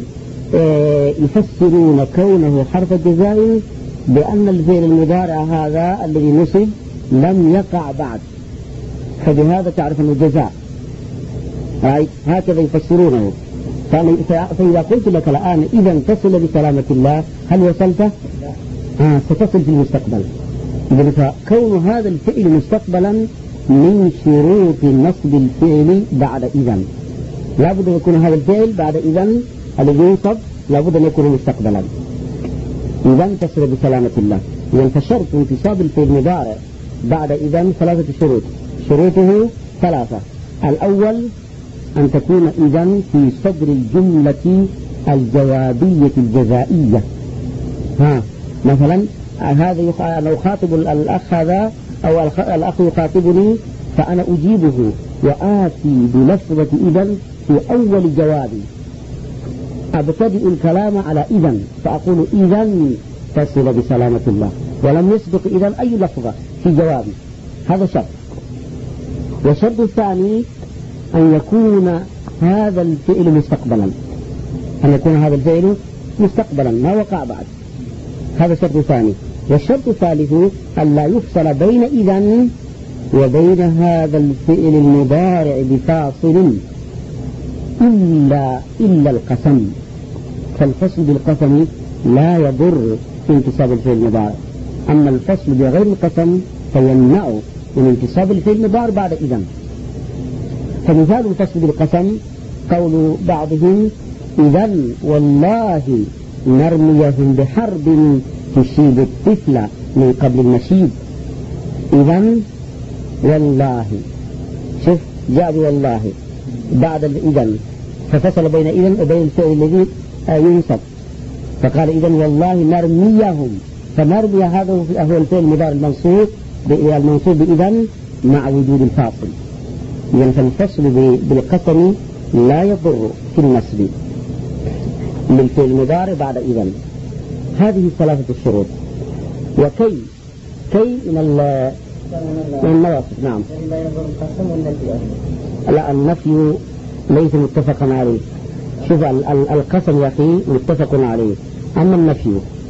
يفسرون كونه حرف جزاء بأن الفعل المضارع هذا الذي نصب لم يقع بعد، فبهذا تعرف أنه جزاء. رأيت؟ هكذا يفسرونه. فإذا قلت لك الآن إذا تصل بسلامة الله، هل وصلت؟ آه ستصل في المستقبل. إذن فكون هذا الفعل مستقبلا من شروط نصب الفعل بعد إذن. لا بد أن يكون هذا الفعل بعد إذن الذي ينصب لا بد أن يكون مستقبلا. إذن تصل بسلامة الله. إذن فشرط انتصاب الفعل المضارع بعد إذن ثلاثة شروط، شروطه ثلاثة. الأول أن تكون إذن في صدر الجملة الجوابية الجزائية. ها مثلا هذا يخ... أنا أخاطب الأخ هذا أو الأخ, الأخ يخاطبني فأنا أجيبه وآتي بلفظة إذن في أول جوابي، أبتدئ الكلام على إذن فأقول إذن تصل بسلامة الله، ولم يسبق إذن أي لفظة في جوابي. هذا شرط. والشرط الثاني أن يكون هذا الفعل مستقبلا، أن يكون هذا الفعل مستقبلا ما وقع بعد، هذا شرط ثاني. والشرط الثالث أن لا يفصل بين إذن وبين هذا الفعل المضارع بفاصل إلا إلا القسم، فالفصل بالقسم لا يضر في انتصاب الفعل المضارع، أما الفصل بغير القسم فيمنع من انتصاب الفعل المضارع بعد إذن. فمثال الفصل بالقسم قول بعضهم إذن والله نرميهم بحرب تشيب الطفل من قبل المشيب. إذن والله، شوف جاء والله بعد الإذن ففصل بين إذن وبين الفعل الذي ينصب، فقال إذن والله نرميهم، فنرمي هذا هو الفعل المضارع المنصوب المنصوب بإذن مع وجود الفاصل. إذن فالفصل بالقسم لا يضر في النصب للفعل المضارع بعد إذن. هذه ثلاثة الشروط. وكي كي من من النواصب. نعم. لا النفي ليس متفقا عليه. شوف القسم يا أخي متفق عليه، أما النفي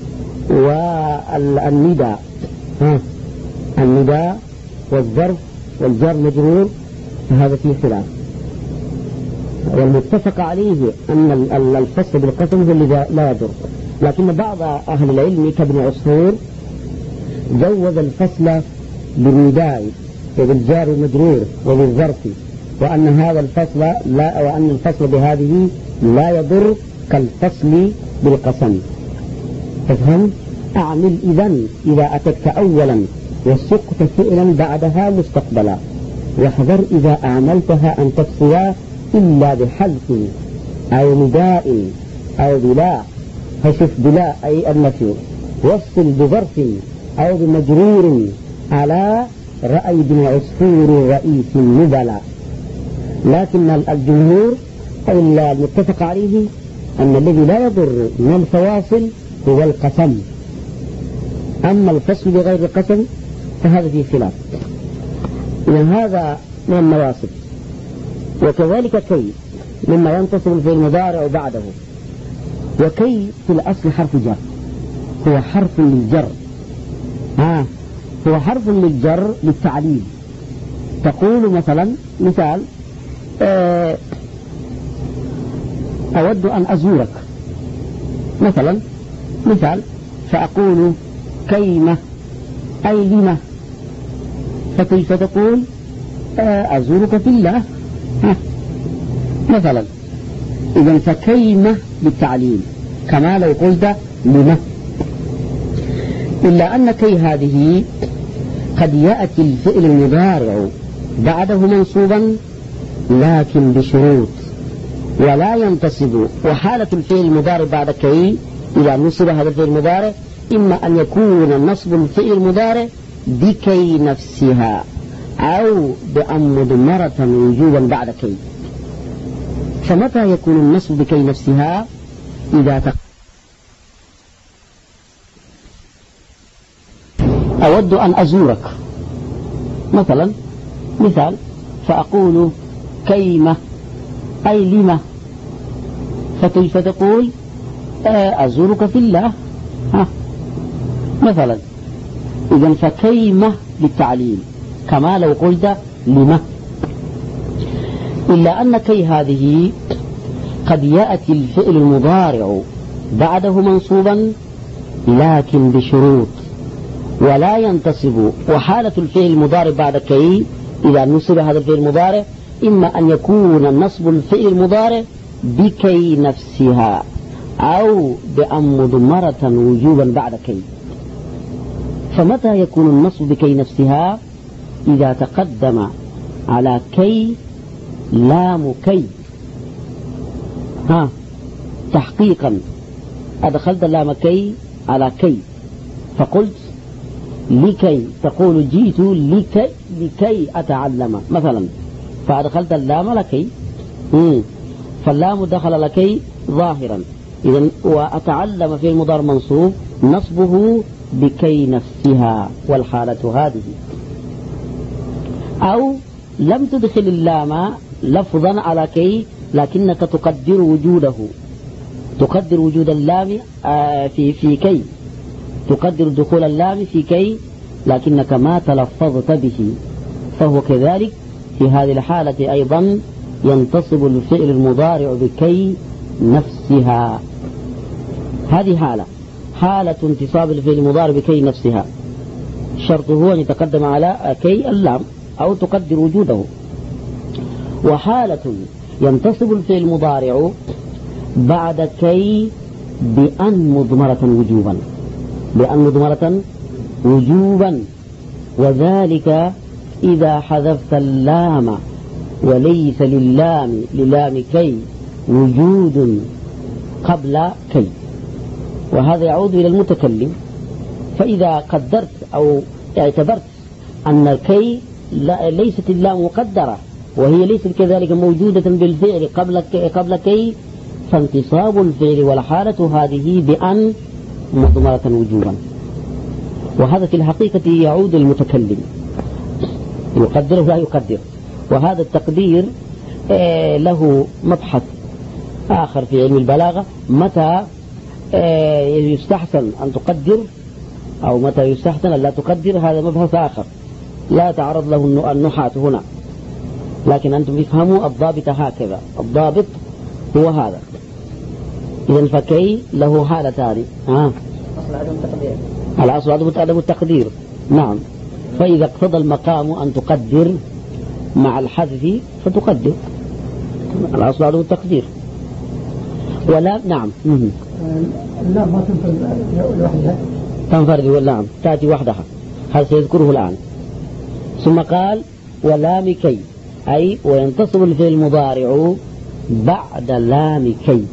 والنداء ها النداء والظرف والجر مجرور فهذا فيه خلاف. والمتفق عليه أن الفصل بالقسم هو الذي لا يضر، لكن بعض أهل العلم كابن عصفور جوز الفصل بالنداء وبالجار المجرور وبالظرف، وأن هذا الفصل لا وأن الفصل بهذه لا يضر كالفصل بالقسم. تفهم؟ أعمل إذن إذا أتتك أولا وسقت فعلا بعدها مستقبلا، واحذر إذا أعملتها أن تفصلا إلا بحذف أو نداء أو بلا. فشوف بلا أي النفي، وصل بظرف أو بمجرور على رأي ابن عصفور رئيس النبلاء. لكن الجمهور أو المتفق عليه أن الذي لا يضر من الفواصل هو القسم، أما الفصل بغير القسم فهذا فيه خلاف. إذن هذا من النواصب. وكذلك كي مما ينتصب في المضارع بعده. وكي في الأصل حرف جر، هو حرف للجر، آه هو حرف للجر للتعليل. تقول مثلا مثال آه أود أن أزورك مثلا مثال فأقول كيمة أي لما، فكيف تقول آه أزورك في الله مثلا. إذن فكيمة بالتعليل كما لو قلت لما. إلا أن كي هذه قد يأتي الفعل المضارع بعده منصوبا لكن بشروط ولا ينتصب. وحالة الفعل المضارع بعد كي إذا نصب هذا الفعل المضارع إما أن يكون نصب الفعل المضارع بكي نفسها أو بأن مضمرة وجوبا بعد كي. فمتى يكون النصب بكي نفسها؟ إذا تق... أود أن أزورك مثلا، مثال، فأقول كيمة أي لما، فتقول أزورك في الله، ها مثلا. إذن فكيمة للتعليل كما لو قلت لما. إلا أن كي هذه قد يأتي الفعل المضارع بعده منصوبا لكن بشروط ولا ينتصب. وحالة الفعل المضارع بعد كي إذا نصب هذا الفعل المضارع إما أن يكون نصب الفعل المضارع بكي نفسها أو بأن مضمرة وجوبا بعد كي. فمتى يكون النصب بكي نفسها؟ إذا تقدم على كي لام كي، ها تحقيقا أدخلت لام كي على كي فقلت لكي، تقول جيت لكي لكي أتعلم مثلا، فأدخلت اللام لكي، فاللام دخل لكي ظاهرا. إذن وأتعلم في المضارع منصوب نصبه بكي نفسها، والحالة هذه. أو لم تدخل اللام لفظا على كي لكنك تقدر وجوده، تقدر وجود اللام في في كي، تقدر دخول اللام في كي لكنك ما تلفظت به، فهو كذلك. في هذه الحالة أيضا ينتصب الفعل المضارع بكي نفسها. هذه حالة حالة انتصاب الفعل المضارع بكي نفسها، شرطه أن يتقدم على كي اللام أو تقدر وجوده. وحالة ينتصب الفعل المضارع بعد كي بأن مضمرة وجوبا، بأن مضمرة وجوبا، وذلك إذا حذفت اللام وليس للام للام كي وجود قبل كي. وهذا يعود إلى المتكلم. فإذا قدرت أو اعتبرت أن كي ليست اللام مقدرة وهي ليست كذلك موجودة بالفعل قبل قبل كي، فانتصاب الفعل والحالة هذه بأن مضمرة وجوبا. وهذا في الحقيقة يعود للمتكلم، يقدر ولا يقدر. وهذا التقدير له مبحث آخر في علم البلاغة، متى يستحسن أن تقدر أو متى يستحسن أن لا تقدر، هذا مبحث آخر لا تعرض له النحاة هنا، لكن أنتم يفهموا الضابط هكذا. الضابط هو هذا. إذن فكي له حالتان. آه. أصل عدم التقدير، الأصل عدم التقدير، نعم. فإذا اقتضى المقام أن تقدر مع الحذف فتقدر، الأصل عدم التقدير. ولا نعم لا ما تنفرد لوحدها، تنفرد واللام تأتي وحدها، هذا سيذكره الآن. ثم قال ولام كي، أي وينتصب الفعل المضارع بعد لام كي،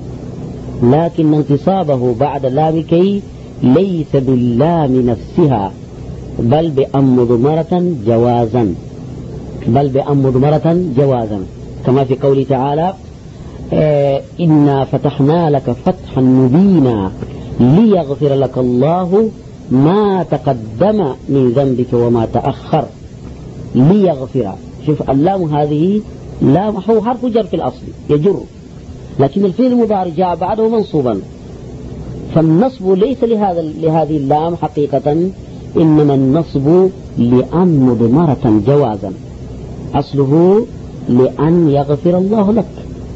لكن انتصابه بعد لام كي ليس باللام نفسها بل بأن مضمرة جوازا، بل بأن مضمرة جوازا، كما في قوله تعالى آه إنا فتحنا لك فتحا مبينا ليغفر لك الله ما تقدم من ذنبك وما تأخر. ليغفر، شوف اللام هذه لام هو حرف جر في الأصل يجر، لكن الفعل المضارع جاء بعده منصوبا، فالنصب ليس لهذا لهذه اللام حقيقة، إنما النصب لأن مضمرة جوازا، أصله لأن يغفر الله لك،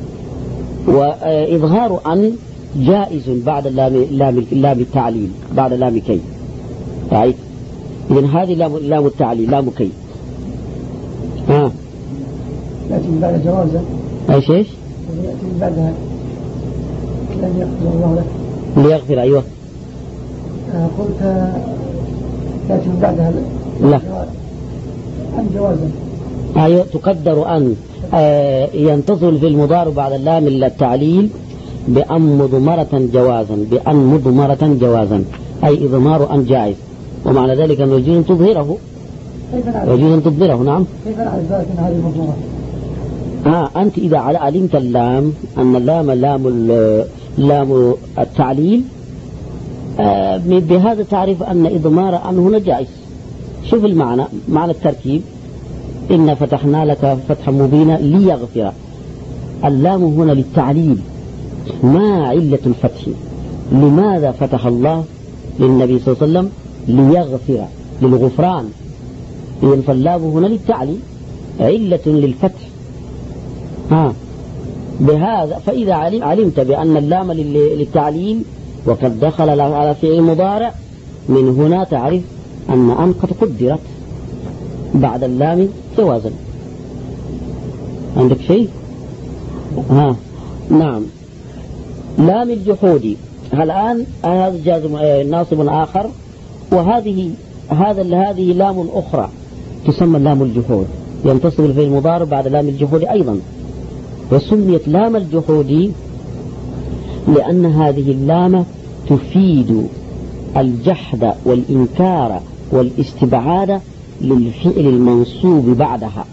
وإظهار أن جائز بعد اللام لام التعليل بعد لام كي. رأيت؟ إذن هذه لام لام التعليل لام كي. ها لكن بعد جوازا ايش ايش؟ يأتي بعدها لن يغفر الله لك. ليغفر، أيوه قلت تأتي بعدها لا عن جوازا. أيوة تقدر أن آه ينتصل في المضارع بعد اللام التعليل بأن مضمرة جوازا بأن مضمرة جوازا أي إضمار أن جائز، ومعنى ذلك أن يجوز أن تظهره يجوز أن تظهره. نعم. كيف نعرف ذلك أن هذه مضمرة؟ آه أنت إذا علمت اللام أن اللام لام لام التعليل آه بهذا تعرف أن إضمار أن هنا جائز. شوف المعنى، معنى التركيب إن فتحنا لك فتحا مبينا ليغفر. اللام هنا للتعليل، ما علة الفتح؟ لماذا فتح الله للنبي صلى الله عليه وسلم؟ ليغفر، للغفران. إذن فاللام هنا للتعليل علة للفتح. ها بهذا فإذا علمت بأن اللام للتعليل وقد دخل على فعل مضارع، من هنا تعرف أن أن قد قدرت بعد اللام جوازا. عندك شيء؟ ها نعم. لام الجحود الآن هذا جازم ناصب آخر، وهذه هذا هذه لام أخرى تسمى لام الجحود، ينتصب في المضارع بعد لام الجحود أيضا، وسميت لام الجحود لأن هذه اللام تفيد الجحد والإنكار والاستبعاد للفعل المنصوب بعدها.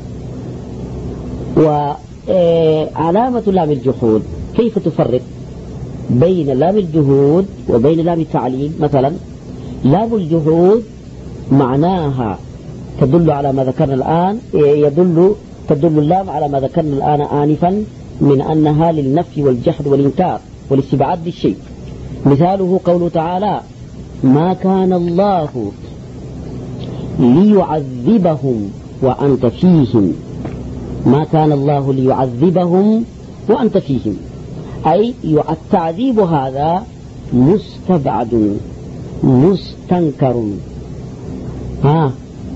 وعلامة لام الجحود كيف تفرق بين لام الجهود وبين لام التعليل؟ مثلا لام الجهود معناها تدل على ما ذكرنا الآن، يدل تدل اللام على ما ذكرنا الآن آنفا من أنها للنفي والجحد والإنكار والاستبعاد للشيء. مثاله قوله تعالى ما كان الله ليعذبهم وأنت فيهم، ما كان الله ليعذبهم وأنت فيهم، أي التعذيب هذا مستبعد مستنكر. ها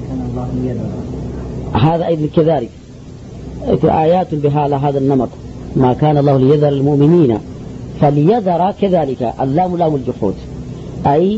هذا أيضا كذلك آيات بها هذا النمط، ما كان الله ليذر المؤمنين، فليذر كذلك اللام لام الجحود، أي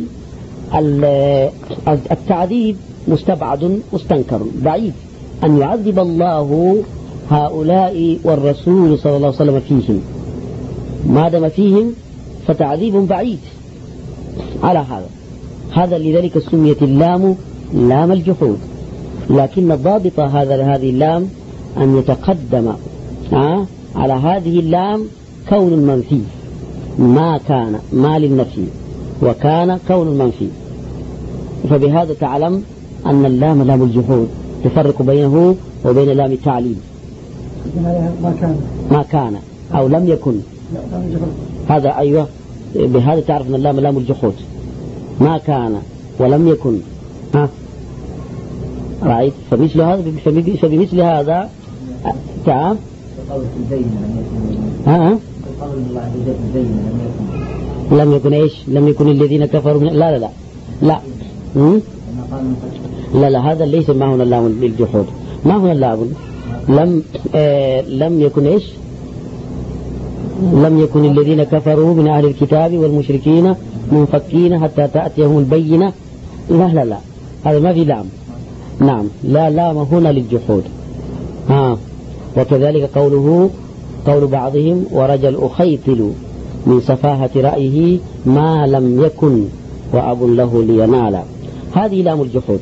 التعذيب مستبعد مستنكر، بعيد أن يعذب الله هؤلاء والرسول صلى الله عليه وسلم فيهم، ما دام فيهم فتعذيب بعيد على هذا. هذا لذلك سميت اللام لام الجحود، لكن الضابط هذا هذه اللام أن يتقدم آه على هذه اللام كون المنفي، ما كان ما للنفي وكان كون المنفي، فبهذا تعلم أن اللام لام الجحود تفرق بينه وبين لام التعليل. ما كان ما كان أو لم يكن، هذا أيوة بهذا تعرف أن اللام لام الجحود، ما كان ولم يكن. ها رأيت؟ فمثل هذا فبمثل هذا تعال ها لم يكن ايش؟ لم يكن الذين كفروا من... لا لا لا لا م? لا لا هذا ليس ما هنا اللام للجحود، ما هنا اللام لم آه لم يكن ايش؟ لم يكن الذين كفروا من أهل الكتاب والمشركين منفكين حتى تأتيهم البينة. لا لا لا هذا ما في لام. نعم لا لام هنا للجحود. ها وكذلك قوله قول بعضهم ورجل أخيطل من سفاهة رأيه ما لم يكن وأب له لينال، هذه لام الجحود.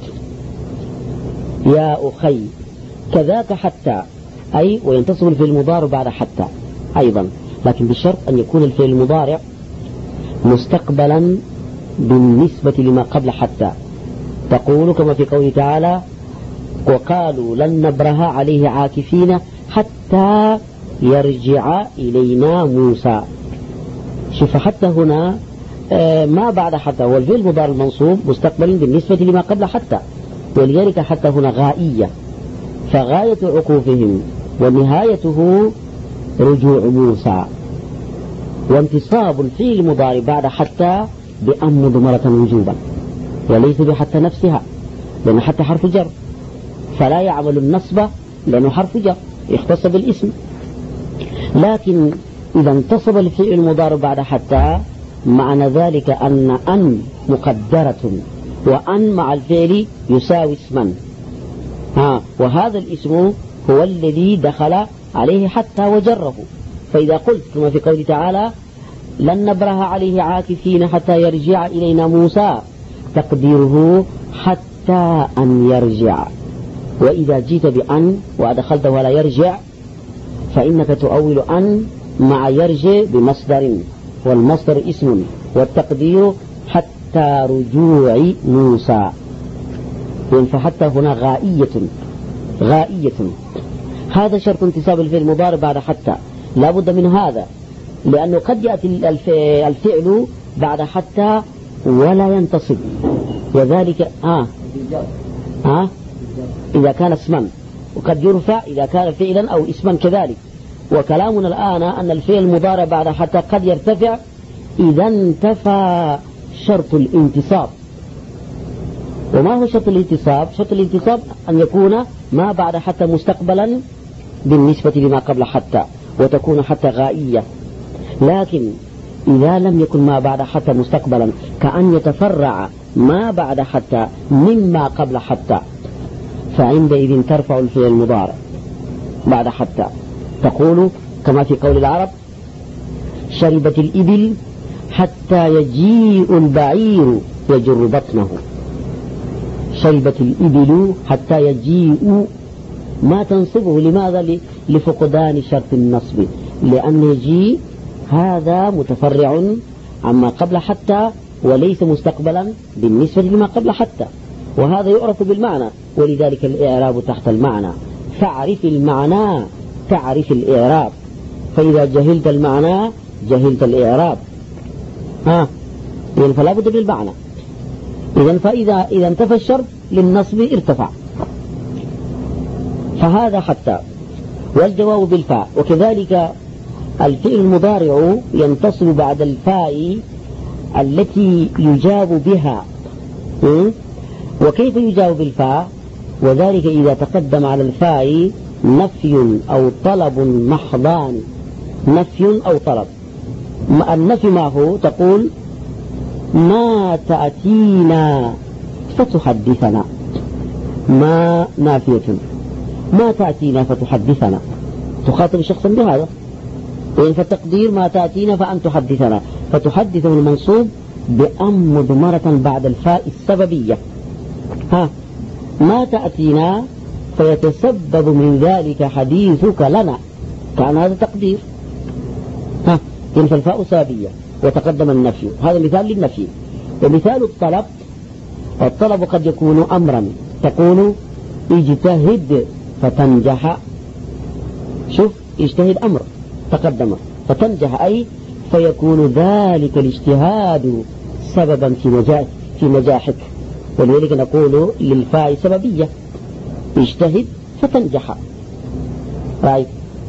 يا أخي كذاك حتى، أي وينتصب في المضارع بعد حتى أيضا، لكن بشرط أن يكون الفعل المضارع مستقبلا بالنسبة لما قبل حتى. تقول كما في قوله تعالى وقالوا لن نبرها عليه عاكفين حتى يرجع إلينا موسى. شوف حتى هنا آه ما بعد حتى، هو الفعل المضارع المنصوب مستقبلا بالنسبة لما قبل حتى، ولذلك حتى هنا غائية، فغاية عقوفهم ونهايته رجوع موسى. وانتصاب الفعل المضارع بعد حتى بأن مضمرة وجوبا، وليس بحتى نفسها، لأن حتى حرف جر فلا يعمل النصب لأنه حرف جر يختص بالاسم. لكن إذا انتصب الفعل المضارع بعد حتى معنى ذلك أن أن مقدرة، وأن مع الفعل يساوي اسما. ها وهذا الاسم هو الذي دخل عليه حتى وجره. فإذا قلت كما في قوله تعالى لن نبرح عليه عاكفين حتى يرجع إلينا موسى، تقديره حتى أن يرجع. وإذا جيت بأن وأدخلته ولا يرجع فإنك تؤول أن مع يرجع بمصدر، والمصدر اسم، والتقدير حتى رجوع موسى. فحتى هنا غائية غائية. هذا شرط انتساب الفعل المضارع بعد حتى، لا بد من هذا، لأنه قد يأتي الفعل بعد حتى ولا ينتصب، وذلك آه آه إذا كان اسما، وقد يرفع إذا كان فعلا أو اسما كذلك. وكلامنا الآن أن الفعل المضارع بعد حتى قد يرتفع إذا انتفى شرط الانتصاب. وما هو شرط الانتصاب؟ شرط الانتصاب أن يكون ما بعد حتى مستقبلا بالنسبة لما قبل حتى، وتكون حتى غائية. لكن إذا لم يكن ما بعد حتى مستقبلا، كأن يتفرع ما بعد حتى مما قبل حتى، فعندئذ ترفع الفعل المضارع بعد حتى، تقول كما في قول العرب شربت الإبل حتى يجيء البعير يجر بطنه. شربت الإبل حتى يجيء، ما تنصبه، لماذا؟ لفقدان شرط النصب، لأن يجيء هذا متفرع عما قبل حتى وليس مستقبلا بالنسبة لما قبل حتى، وهذا يعرف بالمعنى، ولذلك الإعراب تحت المعنى. فاعرف المعنى تعرف الإعراب، فإذا جهلت المعنى جهلت الإعراب. ها يعني فلا بد بالمعنى. إذن فإذا إذا انتفى الشرط للنصب ارتفع، فهذا حتى. والجواب بالفاء. وكذلك الفعل المضارع ينتصب بعد الفاء التي يجاب بها. وكيف يجاب بالفاء؟ وذلك إذا تقدم على الفاء نفي أو طلب محضان. نفي أو طلب. النفي ما هو؟ تقول ما تأتينا فتحدثنا. ما نافية، ما تأتينا فتحدثنا، تخاطب شخصا بهذا. وإن فالتقدير ما تأتينا فأن تحدثنا، فتحدثه المنصوب بأم مضمرة بعد الفاء السببية. ها ما تأتينا فيتسبب من ذلك حديثك لنا، كان هذا تقدير. ها إن فالفاء سببية وتقدم النفي، هذا مثال للنفي. ومثال الطلب، الطلب قد يكون أمرا، تقول اجتهد فتنجح. شوف اجتهد أمر تقدم، فتنجح أي فيكون ذلك الاجتهاد سببا في نجاح في نجاحك، ولذلك نقول للفاء سببية، اجتهد فتنجح. رأيت.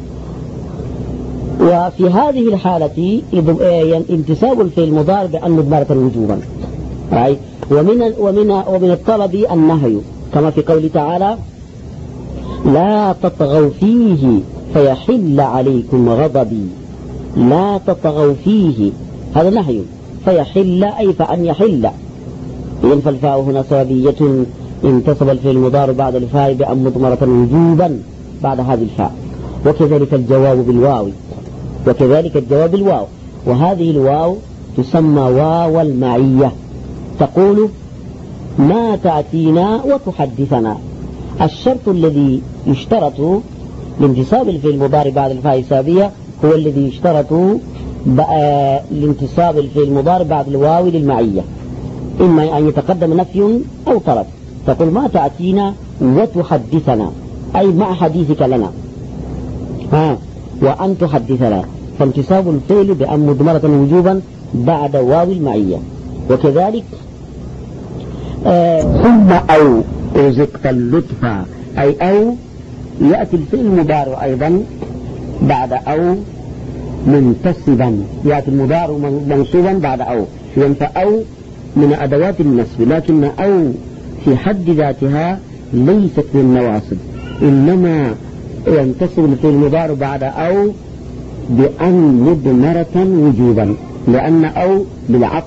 وفي هذه الحالة انتساب الفعل المضارع بأن مضمرة وجوبا. رأيت. ومن ومن ومن الطلب النهي، كما في قوله تعالى لا تطغوا فيه فيحل عليكم غضبي. لا تطغوا فيه، هذا نهي، فيحل أي فأن يحل. إذن فالفاء هنا سببية، انتصب الفعل المضارع بعد الفاء بأن مضمرة وجوبا بعد هذه الفاء. وكذلك الجواب بالواو، وكذلك الجواب بالواو. وهذه الواو تسمى واو المعية. تقول ما تأتينا وتحدثنا. الشرط الذي يشترط لانتصاب الفعل المضارع بعد الفاء السابية هو الذي يشترط لانتصاب الفعل المضارع بعد الواو للمعية، إما أن يتقدم نفي أو طلب. تقول ما تأتينا وتحدثنا أي مع حديثك لنا، ها وأن تحدثنا، فانتصاب الفعل بأن مضمرة وجوبا بعد واو المعية. وكذلك آه ثم أو رزقت اللطف، أي أو يأتي الفعل المضارع أيضا بعد أو منتصبا، يأتي المضارع منصوبا بعد أو، فأو من أدوات النصب، لكن أو في حد ذاتها ليست من النواصب، إنما ينتصب الفعل المضارع بعد أو بأن مضمرة وجوبا. لأن أو للعطف،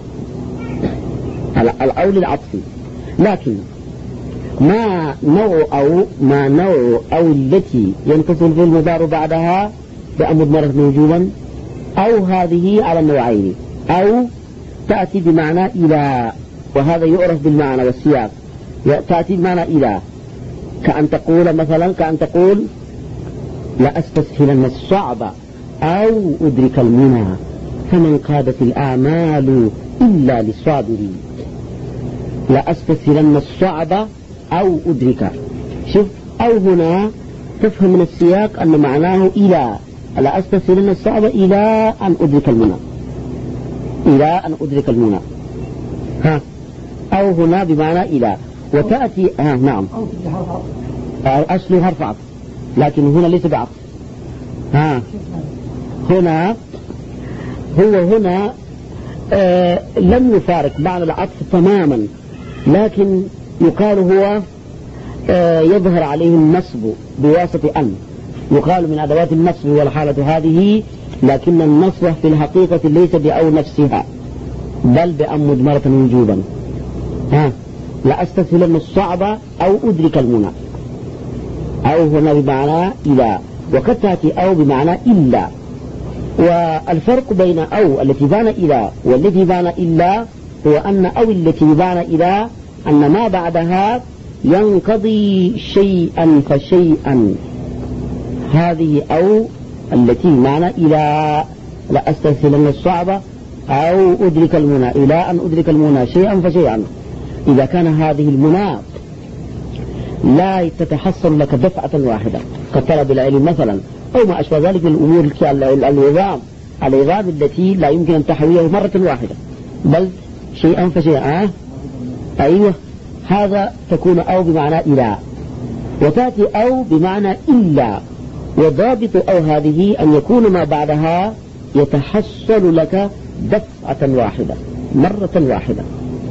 الأو للعطف. لكن ما نوع أو ما نوع أو التي ينتصل في المضارع بعدها بأمر مرة وجوبا، أو هذه على النوعين، أو تأتي بمعنى إلى، وهذا يعرف بالمعنى والسياق، تأتي بمعنى إلى، كأن تقول مثلا كأن تقول لأستسهلن الصعب أو أدرك المنى فمن قادت الآمال إلا للصابرين. لأستسهلن الصعب أو أدرك، شوف أو هنا تفهم من السياق أن معناه إلى، لأستسهلن الصعب إلى أن أدرك المنى، إلى أن أدرك المنى، ها أو هنا بمعنى إلى. وتأتي ها نعم أصله حرف عطف، لكن هنا ليس بعطف. ها هنا هو هنا آه لم يفارق معنى العطف تماما، لكن يقال هو آه يظهر عليه النصب بواسطة أن، يقال من أدوات النصب والحالة هذه، لكن النصب في الحقيقة ليس بأو نفسها بل بأم مضمرة وجوبا. ها لأستسهلن الصعب أو أدرك المنى، أو هنا بمعنى إلى، وقد تأتي أو بمعنى إلا. والفرق بين أو التي بان إلى والتي بان إلا هو أن أو التي بان إلى أن ما بعدها ينقضي شيئا فشيئا، هذه أو التي معنى إلى، لأستسهلن الصعب أو أدرك المنى، إلى أن أدرك المنى شيئا فشيئا. إذا كان هذه المنى لا تتحصل لك دفعة واحدة كطلب العلم مثلا أو ما أشبه ذلك من الأمور العظام العظام التي لا يمكن أن تحويه مرة واحدة بل شيئا فشيئا. أيوة هذا تكون أو بمعنى إلى، وتأتي أو بمعنى إلا. وضابط أو هذه أن يكون ما بعدها يتحصل لك دفعة واحدة مرة واحدة،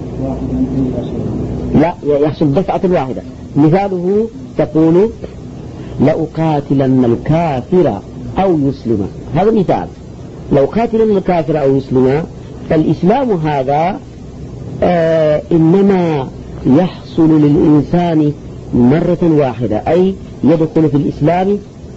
لا يحصل دفعة واحدة. مثاله تقول لأقاتلن الكافر أو يسلم، هذا مثال. لو قاتلن الكافر أو يسلم، فالإسلام هذا آه إنما يحصل للإنسان مرة واحدة، أي يدخل في الإسلام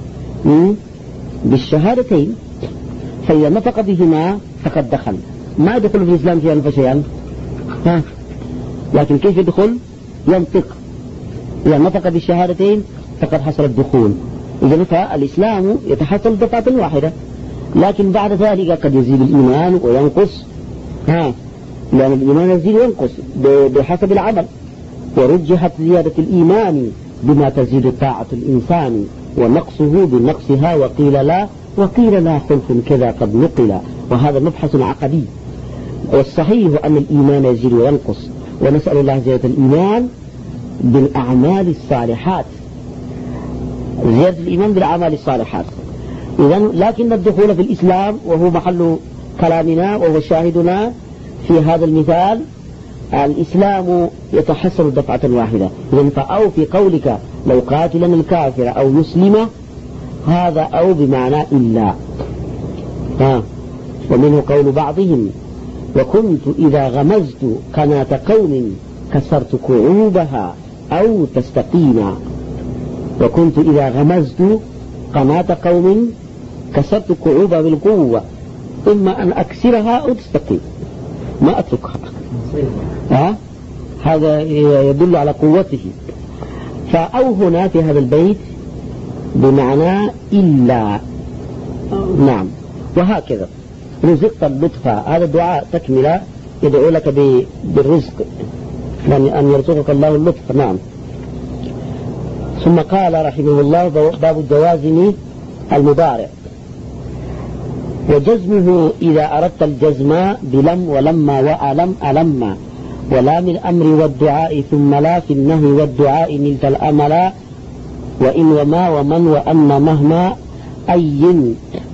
بالشهادتين، فإذا نطق بهما فقد دخل، ما يدخل في الإسلام شيئا فشيئا. ها لكن كيف يدخل؟ ينطق، إذا نطق بالشهادتين فقد حصل الدخول. إذا فالإسلام يتحصل دفعة واحدة، لكن بعد ذلك قد يزيد الإيمان وينقص، ها لأن الإيمان يزيد وينقص بحسب العمل، ورجحت زيادة الإيمان بما تزيد طاعة الإنسان ونقصه بنقصها، وقيل لا وقيل لا خلف كذا قد نقل. وهذا مبحث عقدي، والصحيح أن الإيمان يزيد وينقص، ونسأل الله زيادة الإيمان بالأعمال الصالحات، زيادة الإيمان بالأعمال الصالحات. إذن لكن الدخول في الإسلام وهو محل كلامنا وهو شاهدنا في هذا المثال، الإسلام يتحصل دفعة واحدة. إذن فأو في قولك لو قاتلن الكافر أو يسلم، هذا أو بمعنى إلا. ها ومنه قول بعضهم وكنت إذا غمزت قناة قوم كسرت كعوبها أو تستقيما. وكنت إذا غمزت قناة قوم كسرت كعوبها بالقوة، إما أن أكسرها أو تستقيم، ما أتركها. ها هذا يدل على قوته. فأو هنا في هذا البيت بمعنى إلا. نعم. وهكذا رزقت اللطف، هذا الدعاء تكملة يدعو لك بالرزق، يعني أن يرزقك الله اللطف. نعم. ثم قال رحمه الله باب الجوازم المضارع. وجزمه إذا أردت الجزم بلم ولما وألم ألم، ولام الأمر والدعاء ثم لا في النهي والدعاء نلت الأمل، وإن وما ومن وأن مهما أي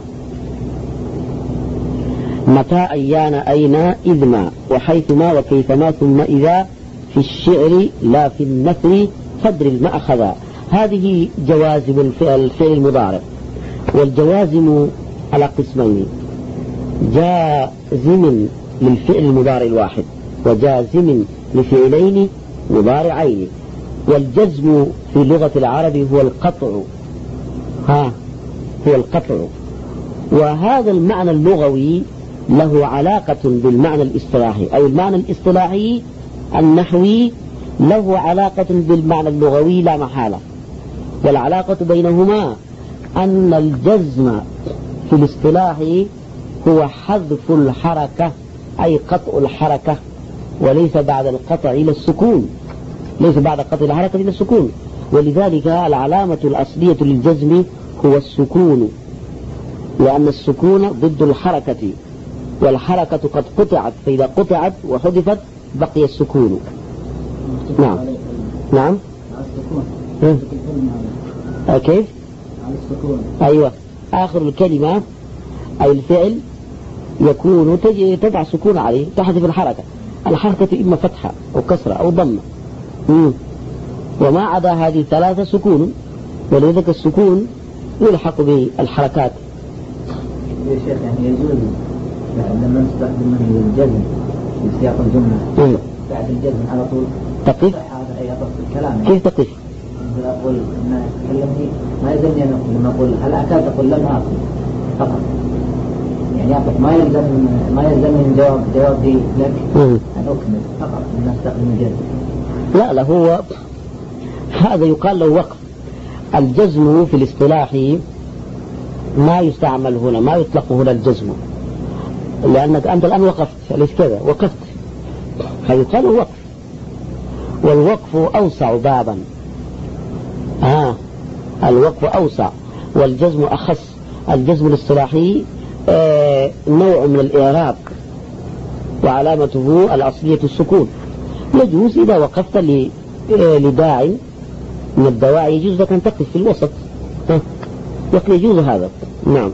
متى أيان أين إذ ما وحيثما وكيفما ثم إذا في الشعر لا في النثر فدر المأخذ. هذه جوازم الفعل المضارع. والجوازم على قسمين: جازم للفعل المضارع الواحد وجازم لفعلين مضارعين. والجزم في لغة العرب هو القطع، ها هو القطع. وهذا المعنى اللغوي له علاقة بالمعنى الاصطلاحي، أو المعنى الاصطلاحي النحوي له علاقة بالمعنى اللغوي لا محالة. والعلاقة بينهما أن الجزم في الاصطلاح هو حذف الحركة، أي قطع الحركة، وليس بعد القطع إلى السكون، ليس بعد قطع الحركة إلى السكون. ولذلك العلامة الأصلية للجزم هو السكون، لأن السكون ضد الحركة، والحركة قد قطعت، فإذا قطعت وحذفت بقي السكون. نعم نعم كيف؟ أيوة، آخر الكلمة أي الفعل يكون تضع سكون عليه، تحذف الحركة. الحركة إما فتحة أو كسرة أو ضمة، وما عدا هذه الثلاثة سكون، ولذلك السكون يلحق بالحركات. يا شيخ يعني يجوز لما نستخدم الجزم في سياق الجملة بعد الجزم على طول تقف؟ الكلام كيف تقف؟ أقول ما تكلمني ما يلزمني أن أقول، لما أقول هل أكاد أقول لم أقل فقط، يعني أقف ما يلزم ما يلزم من جواب جوابي لك أن أكمل فقط أن أستخدم الجزم. لا لا، هو هذا يقال له وقف. الجزم في الاصطلاح ما يستعمل هنا، ما يطلق هنا الجزم، لأنك أنت الآن وقفت، أليس كذا؟ وقفت، هذا يقال له وقف. والوقف أوسع بابا، آه الوقف أوسع والجزم أخص. الجزم الاصطلاحي آه نوع من الإعراب، وعلامته الأصلية السكون. يجوز إذا وقفت لداع من الدواعي يجوز لك أن تقف في الوسط، آه يجوز هذا. نعم.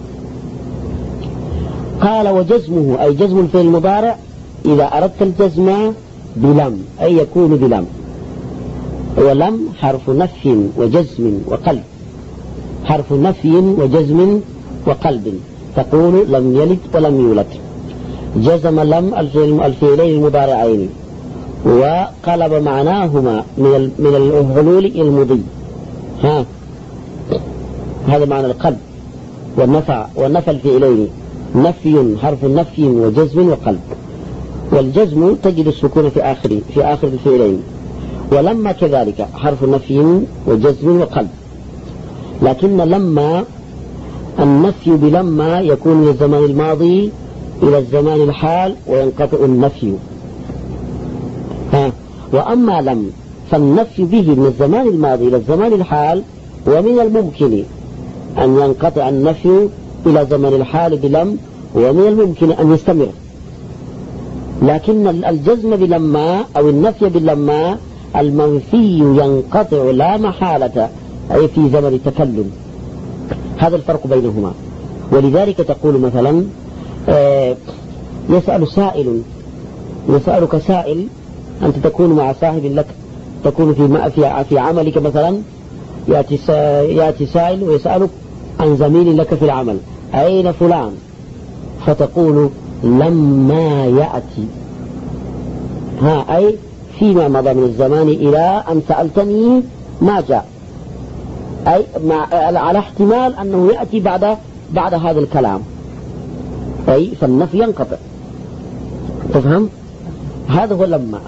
قال وجزمه أي جزم الفعل المضارع إذا أردت الجزم بلم، أي يكون بلم. ولم حرف نفي وجزم وقلب، حرف نفي وجزم وقلب، تقول لم يلد ولم يولد. جزم لم الفعلين المضارعين وقلب معناهما من من الحلول المضي، ها هذا معنى القلب. والنفع والنفى الفعلين نفي حرف نفي وجزم وقلب. والجزم تجد السكون في آخر في آخر الفعلين. ولما كذلك حرف نفي وجزم وقلب، لكن لما النفي بلما يكون من الزمان الماضي إلى الزمان الحال وينقطع النفي، ها. وأما لم فالنفي به من الزمان الماضي إلى الزمان الحال، ومن الممكن أن ينقطع النفي إلى زمن الحال بلم، ومن الممكن أن يستمر. لكن الجزم بلما أو النفي بلما المنفي ينقطع لا محالة، أي في زمن التكلم. هذا الفرق بينهما. ولذلك تقول مثلا آه يسأل سائل، يسألك سائل، أنت تكون مع صاحب لك، تكون في في في عملك مثلا، يأتي يأتي سائل ويسألك عن زميل لك في العمل، أين فلان؟ فتقول لما يأتي، ها أي فيما مضى من الزمان إلى أن سألتني ما جاء، أي مع على احتمال أنه يأتي بعد بعد هذا الكلام، أي فالنفي ينقطع. تفهم؟ هذا هو لما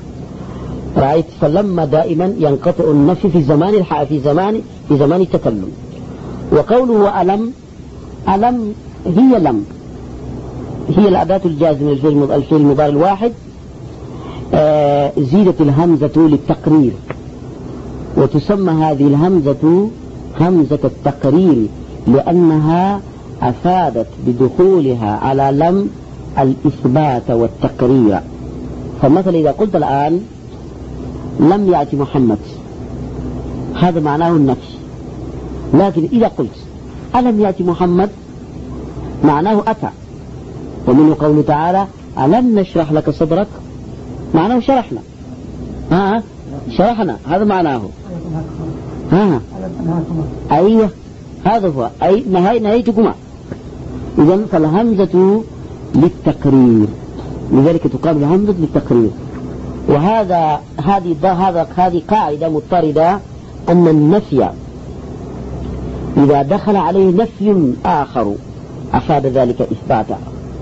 رأيت. فلما دائما ينقطع النفي في زمان الحال، في زمان في زمان التكلم. وقوله ألم، ألم هي لم، هي الأداة الجازمة الفعل المضارع الواحد، آه زيدت الهمزة للتقرير، وتسمى هذه الهمزة همزة التقرير لأنها أفادت بدخولها على لم الإثبات والتقرير. فمثلا إذا قلت الآن لم يأتي محمد، هذا معناه النفي. لكن إذا قلت ألم يأتي محمد معناه أتى. ومنه قوله تعالى ألم نشرح لك صدرك، معناه شرحنا، ها شرحنا، هذا معناه. ها أيوة هذا هو، أي نهي نهيتكما. إذن فالهمزة للتقرير، لذلك تقال الهمزة للتقرير. وهذا هذه هذا هذه قاعدة مضطردة، أن النفي إذا دخل عليه نفي آخر أفاد ذلك إثباتا،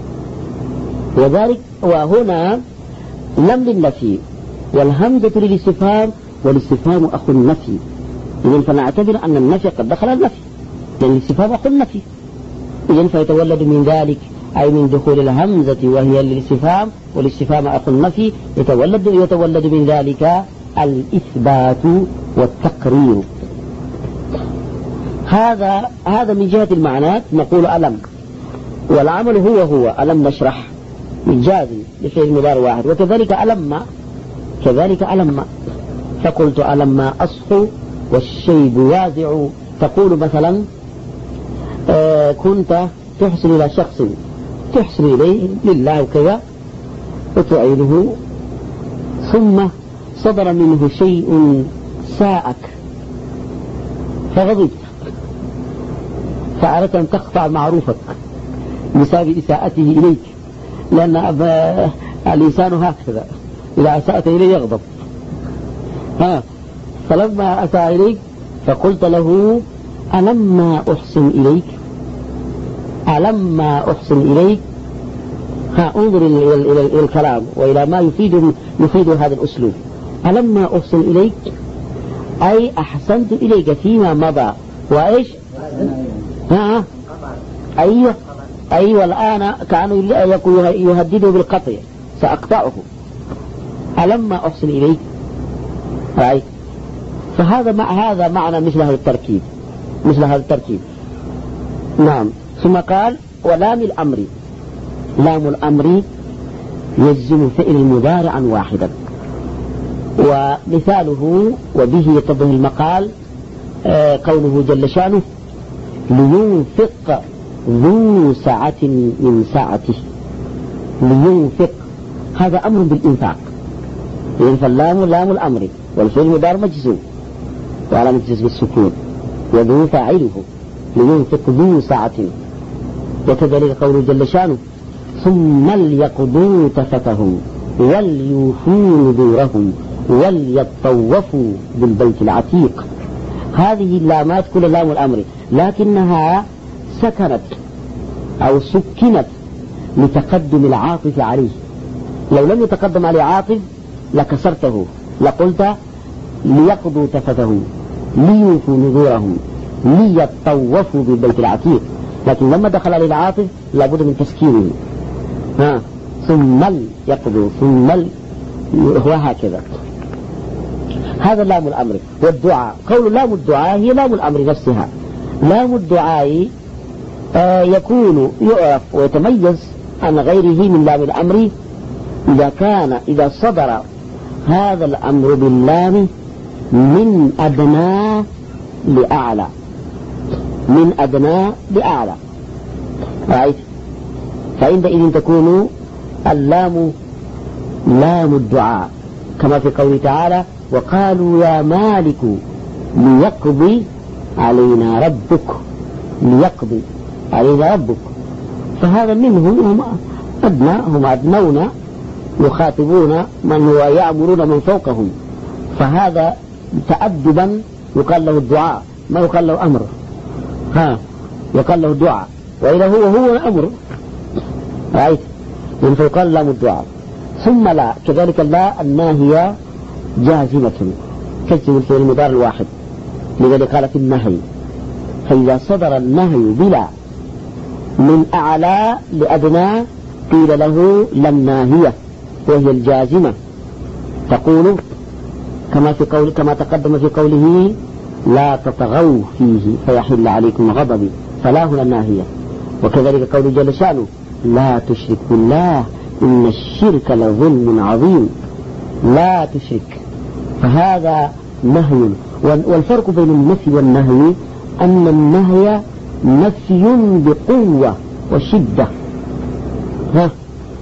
وذلك وهنا لم للنفي والهمزة للاستفهام، والاستفهام أخو النفي، إذن فنعتبر أن النفي قد دخل النفي، لأن الاستفهام أخو النفي، إذن فيتولد من ذلك أي من دخول الهمزة وهي للاستفهام، والاستفهام أخو النفي، يتولد يتولد من ذلك الإثبات والتقرير. هذا هذا من جهة المعنى نقول ألم، والعمل هو هو ألم نشرح الجازم لفعل مضارع واحد، وكذلك ألم كذلك ألم، فقلت ألم أصحو والشيب وازع، تقول مثلا آه كنت تحسن إلى شخص، تحسن إليه لله وكذا وتعينه، ثم صدر منه شيء ساءك فغضبت، فأردت أن تقطع معروفك بسبب إساءته إليك، لأن الإنسان هكذا إذا أساءت إليه يغضب. ها فلما أساء إليك فقلت له ألما أحسن إليك، ألما أحسن إليك، ها انظر إلى, إلى, إلى الكلام وإلى ما يفيد يفيد هذا الأسلوب. ألما أحسن إليك أي أحسنت إليك فيما مضى، وإيش ها أيوة أيوة الآن كانوا يهدده بالقطع سأقطعه، ألما أحسن إليك رأيت. فهذا مع هذا معنى مثل هذا التركيب مثل هذا التركيب نعم. ثم قال ولام الأمر، لام الأمر يجزم فعل المضارعا واحدا، ومثاله وبه يتضح المقال آه قوله جل شانه لينفق ذو سعة من سعته، لينفق هذا أمر بالإنفاق، يعني فاللام لام الأمر والفعل المضارع مجزوم وعلامة جزم السكون، وذو فاعله لينفق ذو سعة. وكذلك قوله جل شانه ثم ليقضوا تفتهم وليوفوا نذورهم وليطوفوا بالبيت العتيق. هذه اللامات كل لام الأمر، لكنها سكنت أو سكنت لتقدم العاطف عليه، لو لم يتقدم عليه عاطف لكسرته لقلت ليقضوا تفتهم ليوفوا نذورهم ليطوفوا بالبيت العتيق، لكن لما دخل عليه العاطف لابد من تسكينه، ها ثم يقضوا ثم هو هكذا. هذا لام الأمر. والدعاء قول لام الدعاء هي لام الأمر نفسها. لام الدعاء آه يكون يعرف ويتميز عن غيره من لام الأمر إذا كان إذا صدر هذا الأمر باللام من أدنى لأعلى، من أدنى لأعلى، رأيت؟ فعندئذ تكون اللام لام الدعاء، كما في قوله تعالى وقالوا يا مالك ليقضي علينا ربك، ليقضي علينا ربك، فهذا منهم هم أدنى، هم أدنون يخاطبون من هو يأمرون من فوقهم، فهذا تأدبا يقال له الدعاء، ما يقال له أمر، ها يقال له الدعاء، وإذا هو هو الأمر، رأيت؟ من فيقال لام الدعاء. ثم لا كذلك لا الناهية جازمة تجزم الفعل المضارع الواحد، لذلك قال في النهي فإذا صدر النهي بلا من أعلى لأدنى قيل له لم ناهية وهي الجازمة، تقول كما في قول كما تقدم في قوله لا تطغوا فيه فيحل عليكم غضبي، فلا هنا الناهية. وكذلك قول جل شانه لا تشرك بالله إن الشرك لظلم عظيم، لا تشرك، فهذا نهي. والفرق بين النفي والنهي أن النهي نفي بقوة وشدة، ها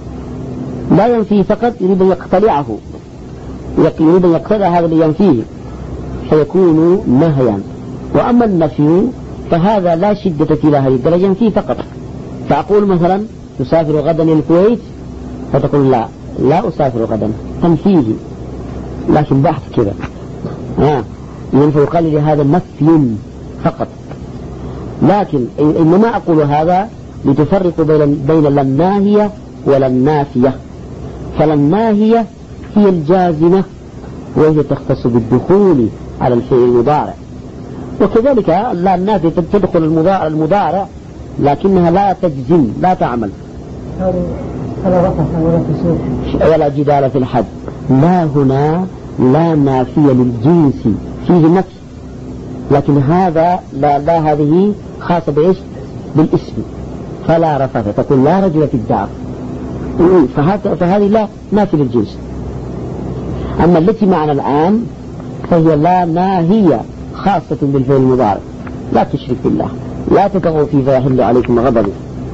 لا ينفي فقط، يريد أن يقتلعه، يريد أن يقتلع هذا اللي ينفيه فيكون نهيا. وأما النفي فهذا لا شدة في هذه الدرجة، ينفيه فقط. فأقول مثلا تسافر غدا إلى الكويت؟ فتقول لا لا أسافر غدا، تنفيه، لكن بحث كذا ها ينفع يقال لي هذا نفي فقط. لكن إنما أقول هذا لتفرق بين بين الناهية ولا النافية. فالناهية هي الجازمة وهي تختص بالدخول على الفعل المضارع، وكذلك لا النافية تدخل المضارع المضارع لكنها لا تجزم لا تعمل. فلا رفع ولا تسوق ولا جدال في الحد. لا هنا لا نافية للجنس فيه نفي، لكن هذا لا, لا هذه خاصة بإيش؟ بالاسم. فلا رفث تقول لا رجل في الدار، فهذه لا نافية للجنس. أما التي معنا الآن فهي لا ناهية خاصة بالفعل المضارع. لا تشرك بالله، لا تقعوا في فيحل عليكم غضبه.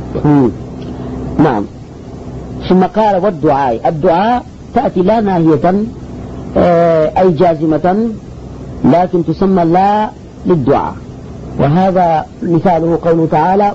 نعم. ثم قال والدعاء، الدعاء تأتي لا ناهية أي جازمة، لكن تسمى لا للدعاء. وهذا مثاله قوله تعالى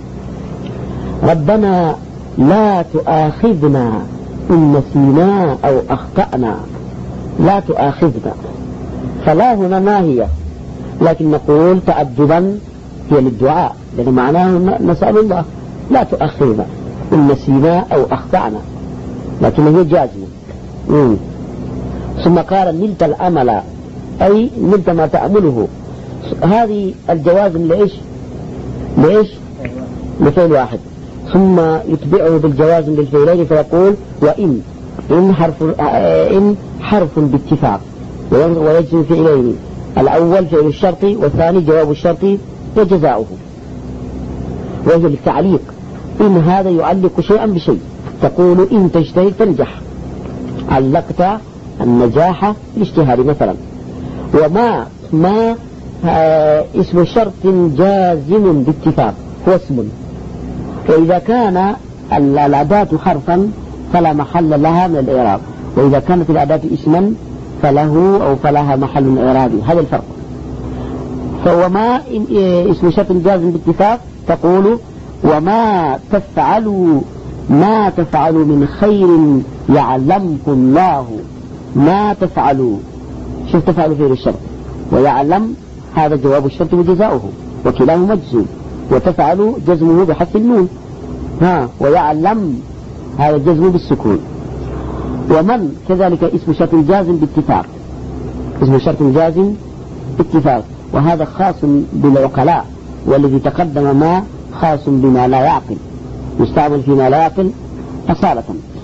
ربنا لا تؤاخذنا إن نسينا أو أخطأنا. لا تؤاخذنا، فلا هنا ناهية، لكن نقول تأدبا هي للدعاء، لأن معناه نسأل الله لا تؤاخذنا إن نسينا أو أخطأنا، لكن هي جازمة. مم. ثم قال نلت الأمل أي نلت ما تأمله. هذه الجوازم لإيش؟ لإيش؟ لفعل واحد، ثم يتبعه بالجوازم للفعلين فيقول وإن إن حرف إن حرف باتفاق ويجزم فعلين، الأول فعل الشرط والثاني جواب الشرط وجزاؤه، وهي للتعليق. إن هذا يعلق شيئا بشيء، تقول إن تجتهد تنجح، علقت النجاح الاجتهاد مثلا. وما ما اسم شرط جازم باتفاق هو اسم، وإذا كان الأداة حرفا فلا محل لها من الإعراب، وإذا كانت الأداة اسما فله أو فلها محل إعرابي. هذا الفرق. فوما اسم شرط جازم باتفاق تقول وما تفعلوا ما تفعلوا من خير يعلمه الله. ما تفعلوا، شوف تفعلوا فيه الشرط، ويعلم هذا جواب الشرط وجزاؤه، وكلاهما مجزوم، وتفعلوا جزمه بحذف النون، ها ويعلم هذا جزمه بالسكون. ومن كذلك اسم شرط جازم باتفاق، اسم شرط جازم باتفاق، وهذا خاص بالعقلاء، والذي تقدم ما خاص بما لا يعقل، يستعمل فيما لا يعقل أصالة.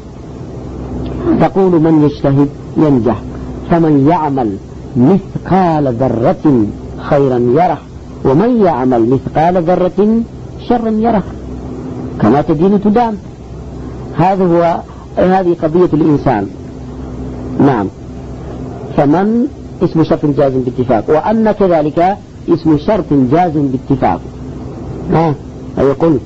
تقول من يجتهد ينجح، فمن يعمل مثقال ذرة خيرا يره، ومن يعمل مثقال ذرة شرا يره، كما تدين تدان. هذا هو هذه قضية الإنسان. نعم. فمن اسم شرط جازم باتفاق، وأن كذلك اسم شرط جازم باتفاق. ها يقول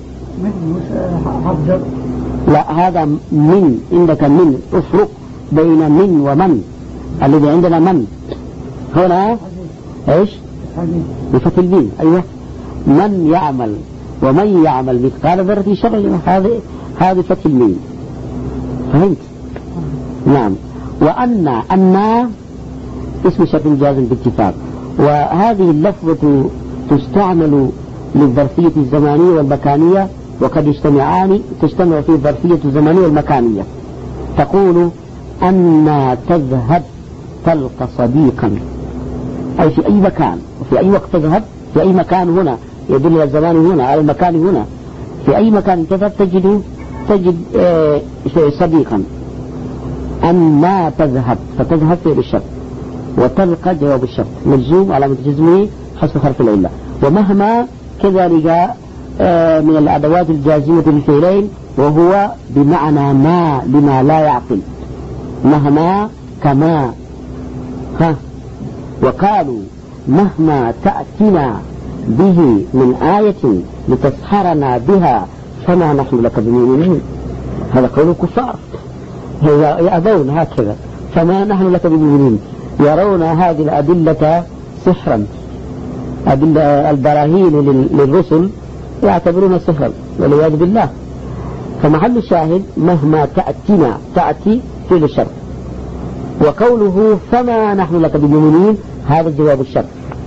لا هذا من، عندك من، افرق بين من ومن. الذي عندنا من هنا ايش؟ بفتح الميم. ايوه من يعمل ومن يعمل مثقال ذرة شر، هذه هذه فتح الميم. فهمت؟ نعم. وأن أن اسم شرط جازم باتفاق، وهذه اللفظة تستعمل للظرفية الزمانية والمكانية، وقد يجتمعان، تجتمع في الظرفية الزمانية والمكانية. تقول أن تذهب تلقى صديقا، أي في أي مكان وفي أي وقت تذهب، في أي مكان هنا يدل على الزمان هنا على المكان هنا، في أي مكان تذهب تجد تجد آه صديقا. أن تذهب فتذهب فعل الشرط، وتلقى جواب الشرط مجزوم على متجزمه حسب حرف العلة. ومهما كذلك آه من الأدوات الجازمة للفعلين، وهو بمعنى ما لما لا يعقل، مهما كما. ها وقالوا مهما تأتنا به من آية لتسحرنا بها فما نحن لك بمؤمنين. هذا قول الكفار، يأبون هكذا، فما نحن لك بمؤمنين، يرون هذه الأدلة سحرا، أدلة البراهين للرسل يعتبرون سحرا والعياذ بالله. فمحل الشاهد مهما تأتنا تأتي في الشرط، وقوله فما نحن لك بمؤمنين هذا الجواب الشرط،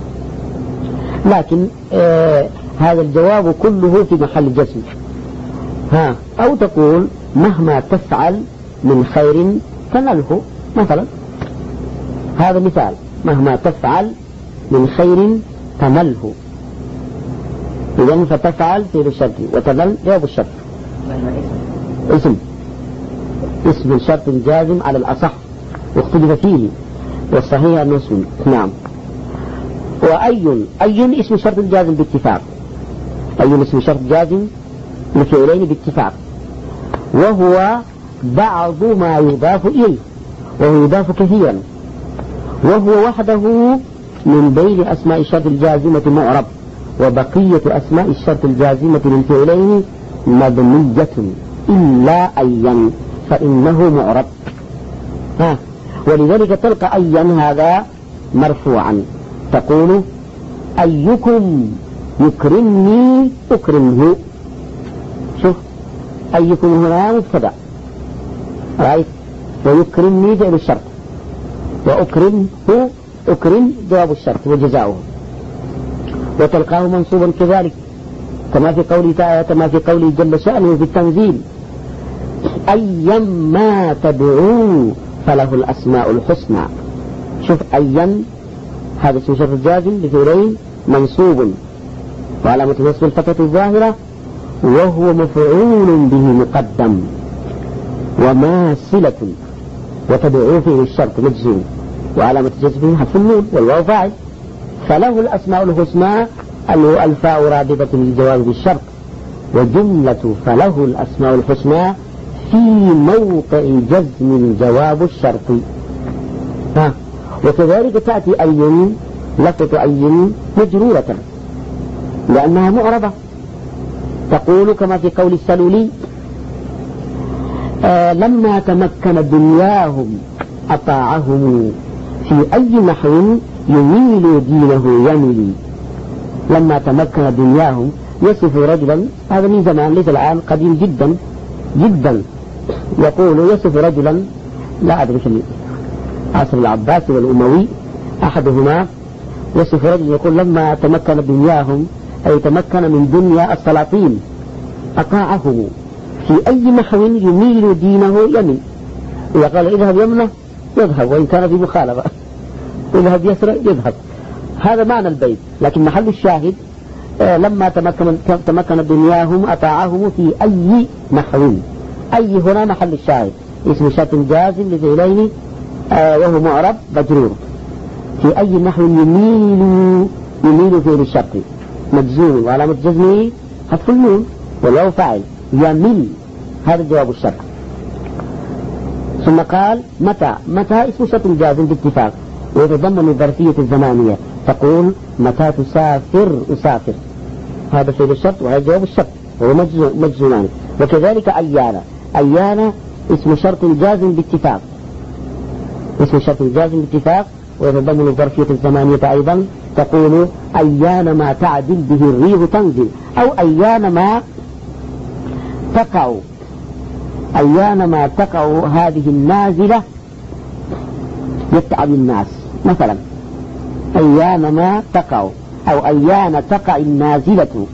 لكن آه هذا الجواب كله في محل جزم. ها أو تقول مهما تفعل من خير تنله مثلا، هذا مثال، مهما تفعل من خير تنله، إذن فتفعل في الشرط وتنل جواب الشرط. اسم اسم شرط جازم على الأصح واختلف فيه، والصحيح أنه اسم. نعم. وأي أي اسم شرط جازم باتفاق، أي اسم شرط جازم لفعلين باتفاق، وهو بعض ما يضاف إليه، وهو يضاف كثيرا، وهو وحده من بين أسماء الشرط الجازمة معرب، وبقية أسماء الشرط الجازمة للفعلين مبنية إلا أيا فإنه معرب. ها ولذلك تلقى أيا هذا مرفوعا، تقول أيكم يكرمني أكرمه. شوف أيكم هنا مبتدأ، رأيت، ويكرمني فعل الشرط، وأكرمه أكرم جواب الشرط وجزاؤه، وتلقاه منصوبا كذلك كما في قوله تعالى، كما في قوله جل شأنه في التنزيل أيما تدعوا فله الأسماء الحسنى. شوف أيا هذا اسم شرط جازم بفعلين منصوب وعلامة نصب الفتحة الظاهرة، وهو مفعول به مقدم وماثلة، وتدعو فيه الشرط مجزوم وعلامة جزمه حذف النون والواو فاعل، فله الأسماء الحسنى الفاء رابطة للجواب بالشرط، وجملة فله الأسماء الحسنى في موقع جزم جواب الشرط. ها وكذلك تأتي أي، لفظة أي مجرورة لأنها معربة، تقول كما في قول السلولي آه لما تمكن دنياهم أطاعهم في أي نحو يميل دينه يميل. لما تمكن دنياهم يصف رجلا، هذا من زمان ليس الآن، قديم جدا جدا، يقول يصف رجلا لا أدري في عصر العباسي والأموي أحدهما، يصف رجل يقول لما تمكن دنياهم أي تمكن من دنيا السلاطين أطاعهم في أي نحو يميل دينه يميل. إذا قال اذهب يمنه يذهب وإن كان في مخالفة، اذهب يسرى يذهب، هذا معنى البيت. لكن محل الشاهد آه لما تمكن تمكن دنياهم أطاعهم في أي نحو، أي هنا محل الشاهد، اسم شرط جازم لفعلين آه وهو معرب مجرور، في أي نحو يميل يميل فعل الشرط مجزوم وعلامة جزمه حذف النون والواو فاعل يميل، هذا جواب الشرط. ثم قال متى، متى اسم شرط جازم باتفاق ويتضمن الظرفية الزمانية، تقول متى تسافر أسافر، هذا فعل الشرط وهذا جواب الشرط وهو مجزومان. وكذلك أيانا، أيانا اسم شرط جازم باتفاق، اسم شرط جازم باتفاق ويتضمن الظرفية الزمانية أيضا، تقول أيان ما تعدل به الريح تنزل، أو أيان ما تقع، أيان ما تقع هذه النازلة يتعب الناس مثلا، أيان ما تقع، أو أيان تقع النازلة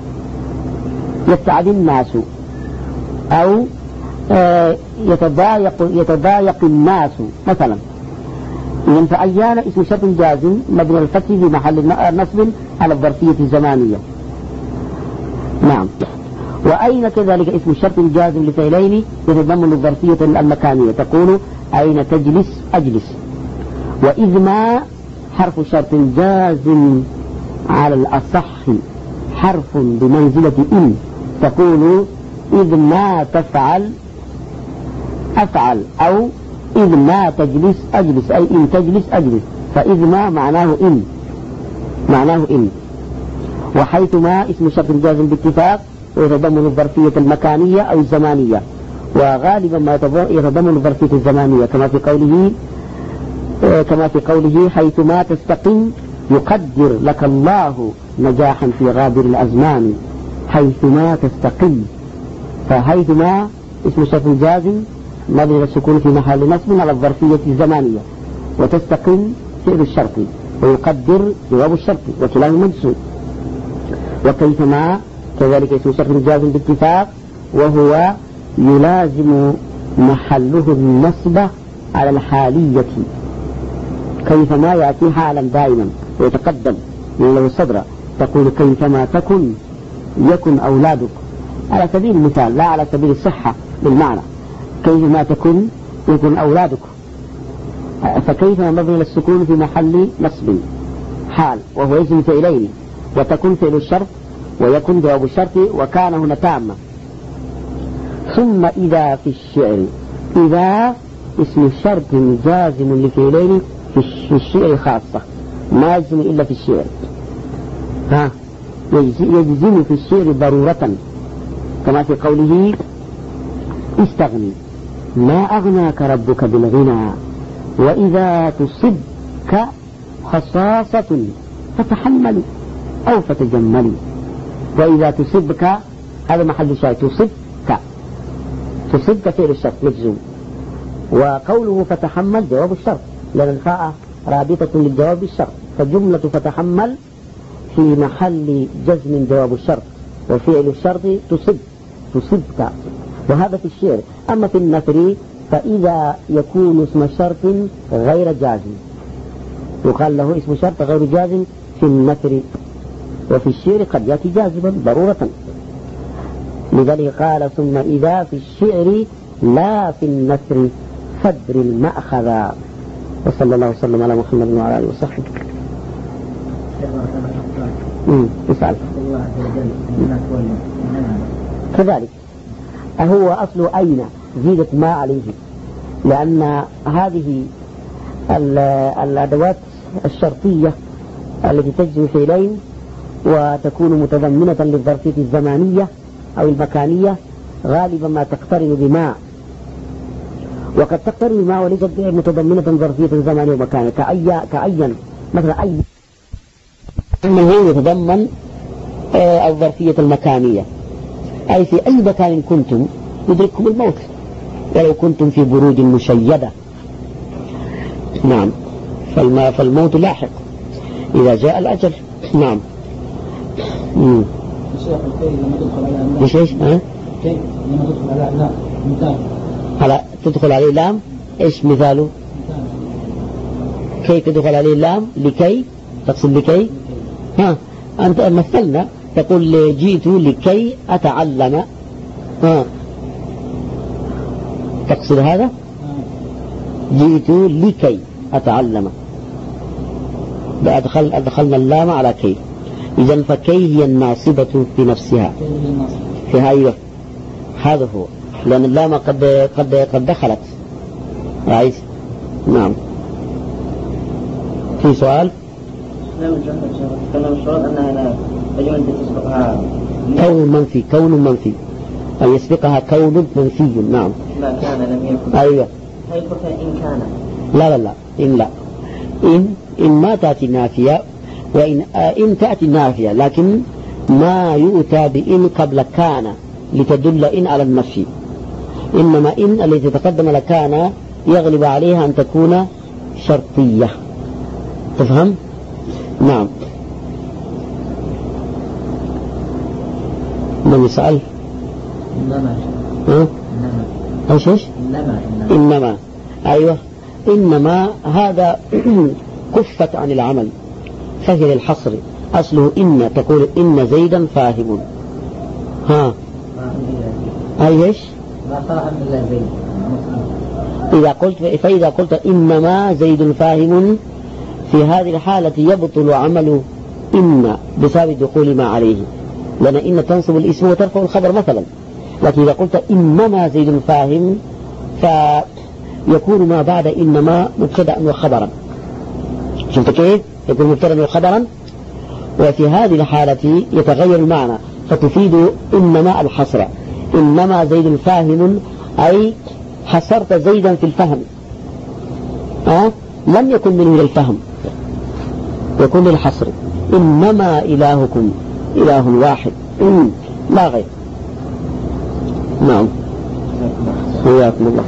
يتعب الناس، أو آه يتضايق يتضايق الناس مثلا. إذن فأيان اسم شرط جازم مبني الفتح في محل نصب على الظرفية الزمانية. نعم. وأين كذلك اسم شرط جازم لفعلين يتضمن الظرفية المكانية، تقول أين تجلس أجلس. وإذ ما حرف شرط جازم على الأصح حرف بمنزلة إن، تقول إذ ما تفعل أفعل، أو إذ ما تجلس أجلس، أي إن تجلس أجلس، فإذ ما معناه إن، معناه إن. وحيث ما اسم شرط جازم باتفاق ويتضمن الظرفية المكانية أو الزمانية، وغالبا ما يتضمن الظرفية الزمانية كما في قوله كما في قوله حيث ما تستقم يقدر لك الله نجاحا في غابر الأزمان، حيث ما تستقم، فحيثما اسم شرط جازم مبني السكون في محل نصب على الظرفية الزمانية، وتستقل فعل الشرط ويقدر جواب الشرط وكلاهما مجزوم. وكيفما كذلك اسم شرط جازم باتفاق، وهو يلازم محله النصب على الحالية. كيفما يأتي حالا دائما ويتقدم من له الصدر، تقول كيفما تكن يكن أولادك، على سبيل المثال لا على سبيل الصحة بالمعنى. كيفما تكن يكن أولادك، فكيفما مبني للسكون في محل نصب حال وهو اسم فعلين، وتكن فعل الشرط ويكن جواب الشرط، وكان هنا تامة. ثم إذا في الشعر، إذا اسم شرط جازم لفعلين في الشعر خاصة، ما يجزم إلا في الشعر. ها يجزم في الشعر ضرورة، كما في قوله استغني ما أغناك ربك بالغنى، وإذا تصبك خصاصة فتحمل أو فتجمل. وإذا تصبك هذا محل شاي، تصبك تصبك فعل الشرط مجزوم، وقوله فتحمل جواب الشرط، لأن الفاء رابطة للجواب بالشرط، فجملة فتحمل في محل جزم جواب الشرط، وفعل الشرط تصب تصبك، وهذا في الشعر. أما في النثر فإذا يكون اسم شرط غير جازم يقال له اسم شرط غير جازم في النثر، وفي الشعر قد يأتي جازما ضرورة. لذلك قال ثم إذا في الشعر لا في النثر فدر المأخذ. وصلى الله وسلم على محمد وعلى آله وصحبه. امم اسأل كذلك هو أصل أين زيدت ما عليه، لأن هذه الأدوات الشرطية التي تجزم فعلين وتكون متضمنة للظرفية الزمانية أو المكانية غالبا ما تقترن بما، وقد تقترن بما وليست متضمنة ظرفية زمانية ومكانية، كأي كأيا مثلا أي أنه يتضمن الظرفية المكانية، أي في أي مكان كنتم يدرككم الموت ولو كنتم في بروج مشيدة. نعم، فالموت لاحق إذا جاء الأجل. نعم. امم ايش ايش ها كيف لما تدخل على لام مثال على تدخل عليه لام، ايش مثاله؟ كيف تدخل عليه لام؟ لكي تقصد لكي. ها أنت مثلنا تقول جئت لكي أتعلم، ها تقصد هذا؟ جئت لكي أتعلم، أدخل أدخلنا اللام على كي. إذن فكي هي الناصبة في نفسها في هاي، هذا هو، لأن اللام قد قد قد دخلت. رأيت؟ نعم. في سؤال؟ نعم. كان الشرط أنها يجب أن تسبقها كون منفي، كون منفي أن يسبقها كون منفي. نعم. ما كان لم يكن. أيوة. هل قلت إن كان؟ لا لا لا إن لا إن إن ما تأتي نافية، وإن إن تأتي نافية لكن ما يؤتى بإن قبل كان لتدل إن على النفي، إنما إن التي تقدم لكان يغلب عليها أن تكون شرطية. تفهم؟ نعم. من يسأل؟ إنما ها؟ إيش إيش؟ إنما إنما أيوة، إنما هذا كفت عن العمل فهي للحصر، أصله إن تقول إن زيدا فاهم. ها أي إيش؟ ما فاهم إلا زيد. إذا قلت فإذا قلت إنما زيد فاهم، في هذه الحالة يبطل عمل إن بسبب دخول ما عليه، لأن إن تنصب الاسم وترفع الخبر مثلا. لكن إذا قلت إنما زيد فاهم فيكون ما بعد إنما مبتدأ وخبرا. شفت كيف؟ يكون مبتدأ وخبرا، وفي هذه الحالة يتغير المعنى فتفيد إنما الحصر. إنما زيد فاهم أي حصرت زيدا في الفهم، أه؟ لم يكن منه للفهم، يكون للحصر. إنما إلهكم إله واحد لا غير. نعم حياكم الله.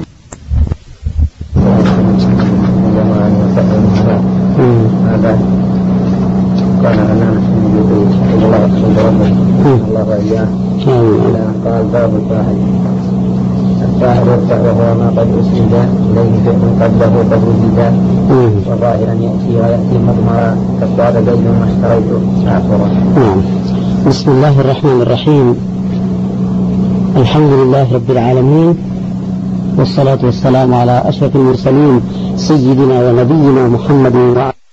هذا كان لنا نحن الله الله وإياه قال باب الفاعل. الفاعل يرفع وهو ما قد أسند إليه فعل قبله قد وجد وظاهرا يأتي ويأتي مضمرا كقال زيد ما اشتريت عفرا. نعم. بسم الله الرحمن الرحيم. الحمد لله رب العالمين، والصلاة والسلام على أشرف المرسلين سيدنا ونبينا محمد وعلى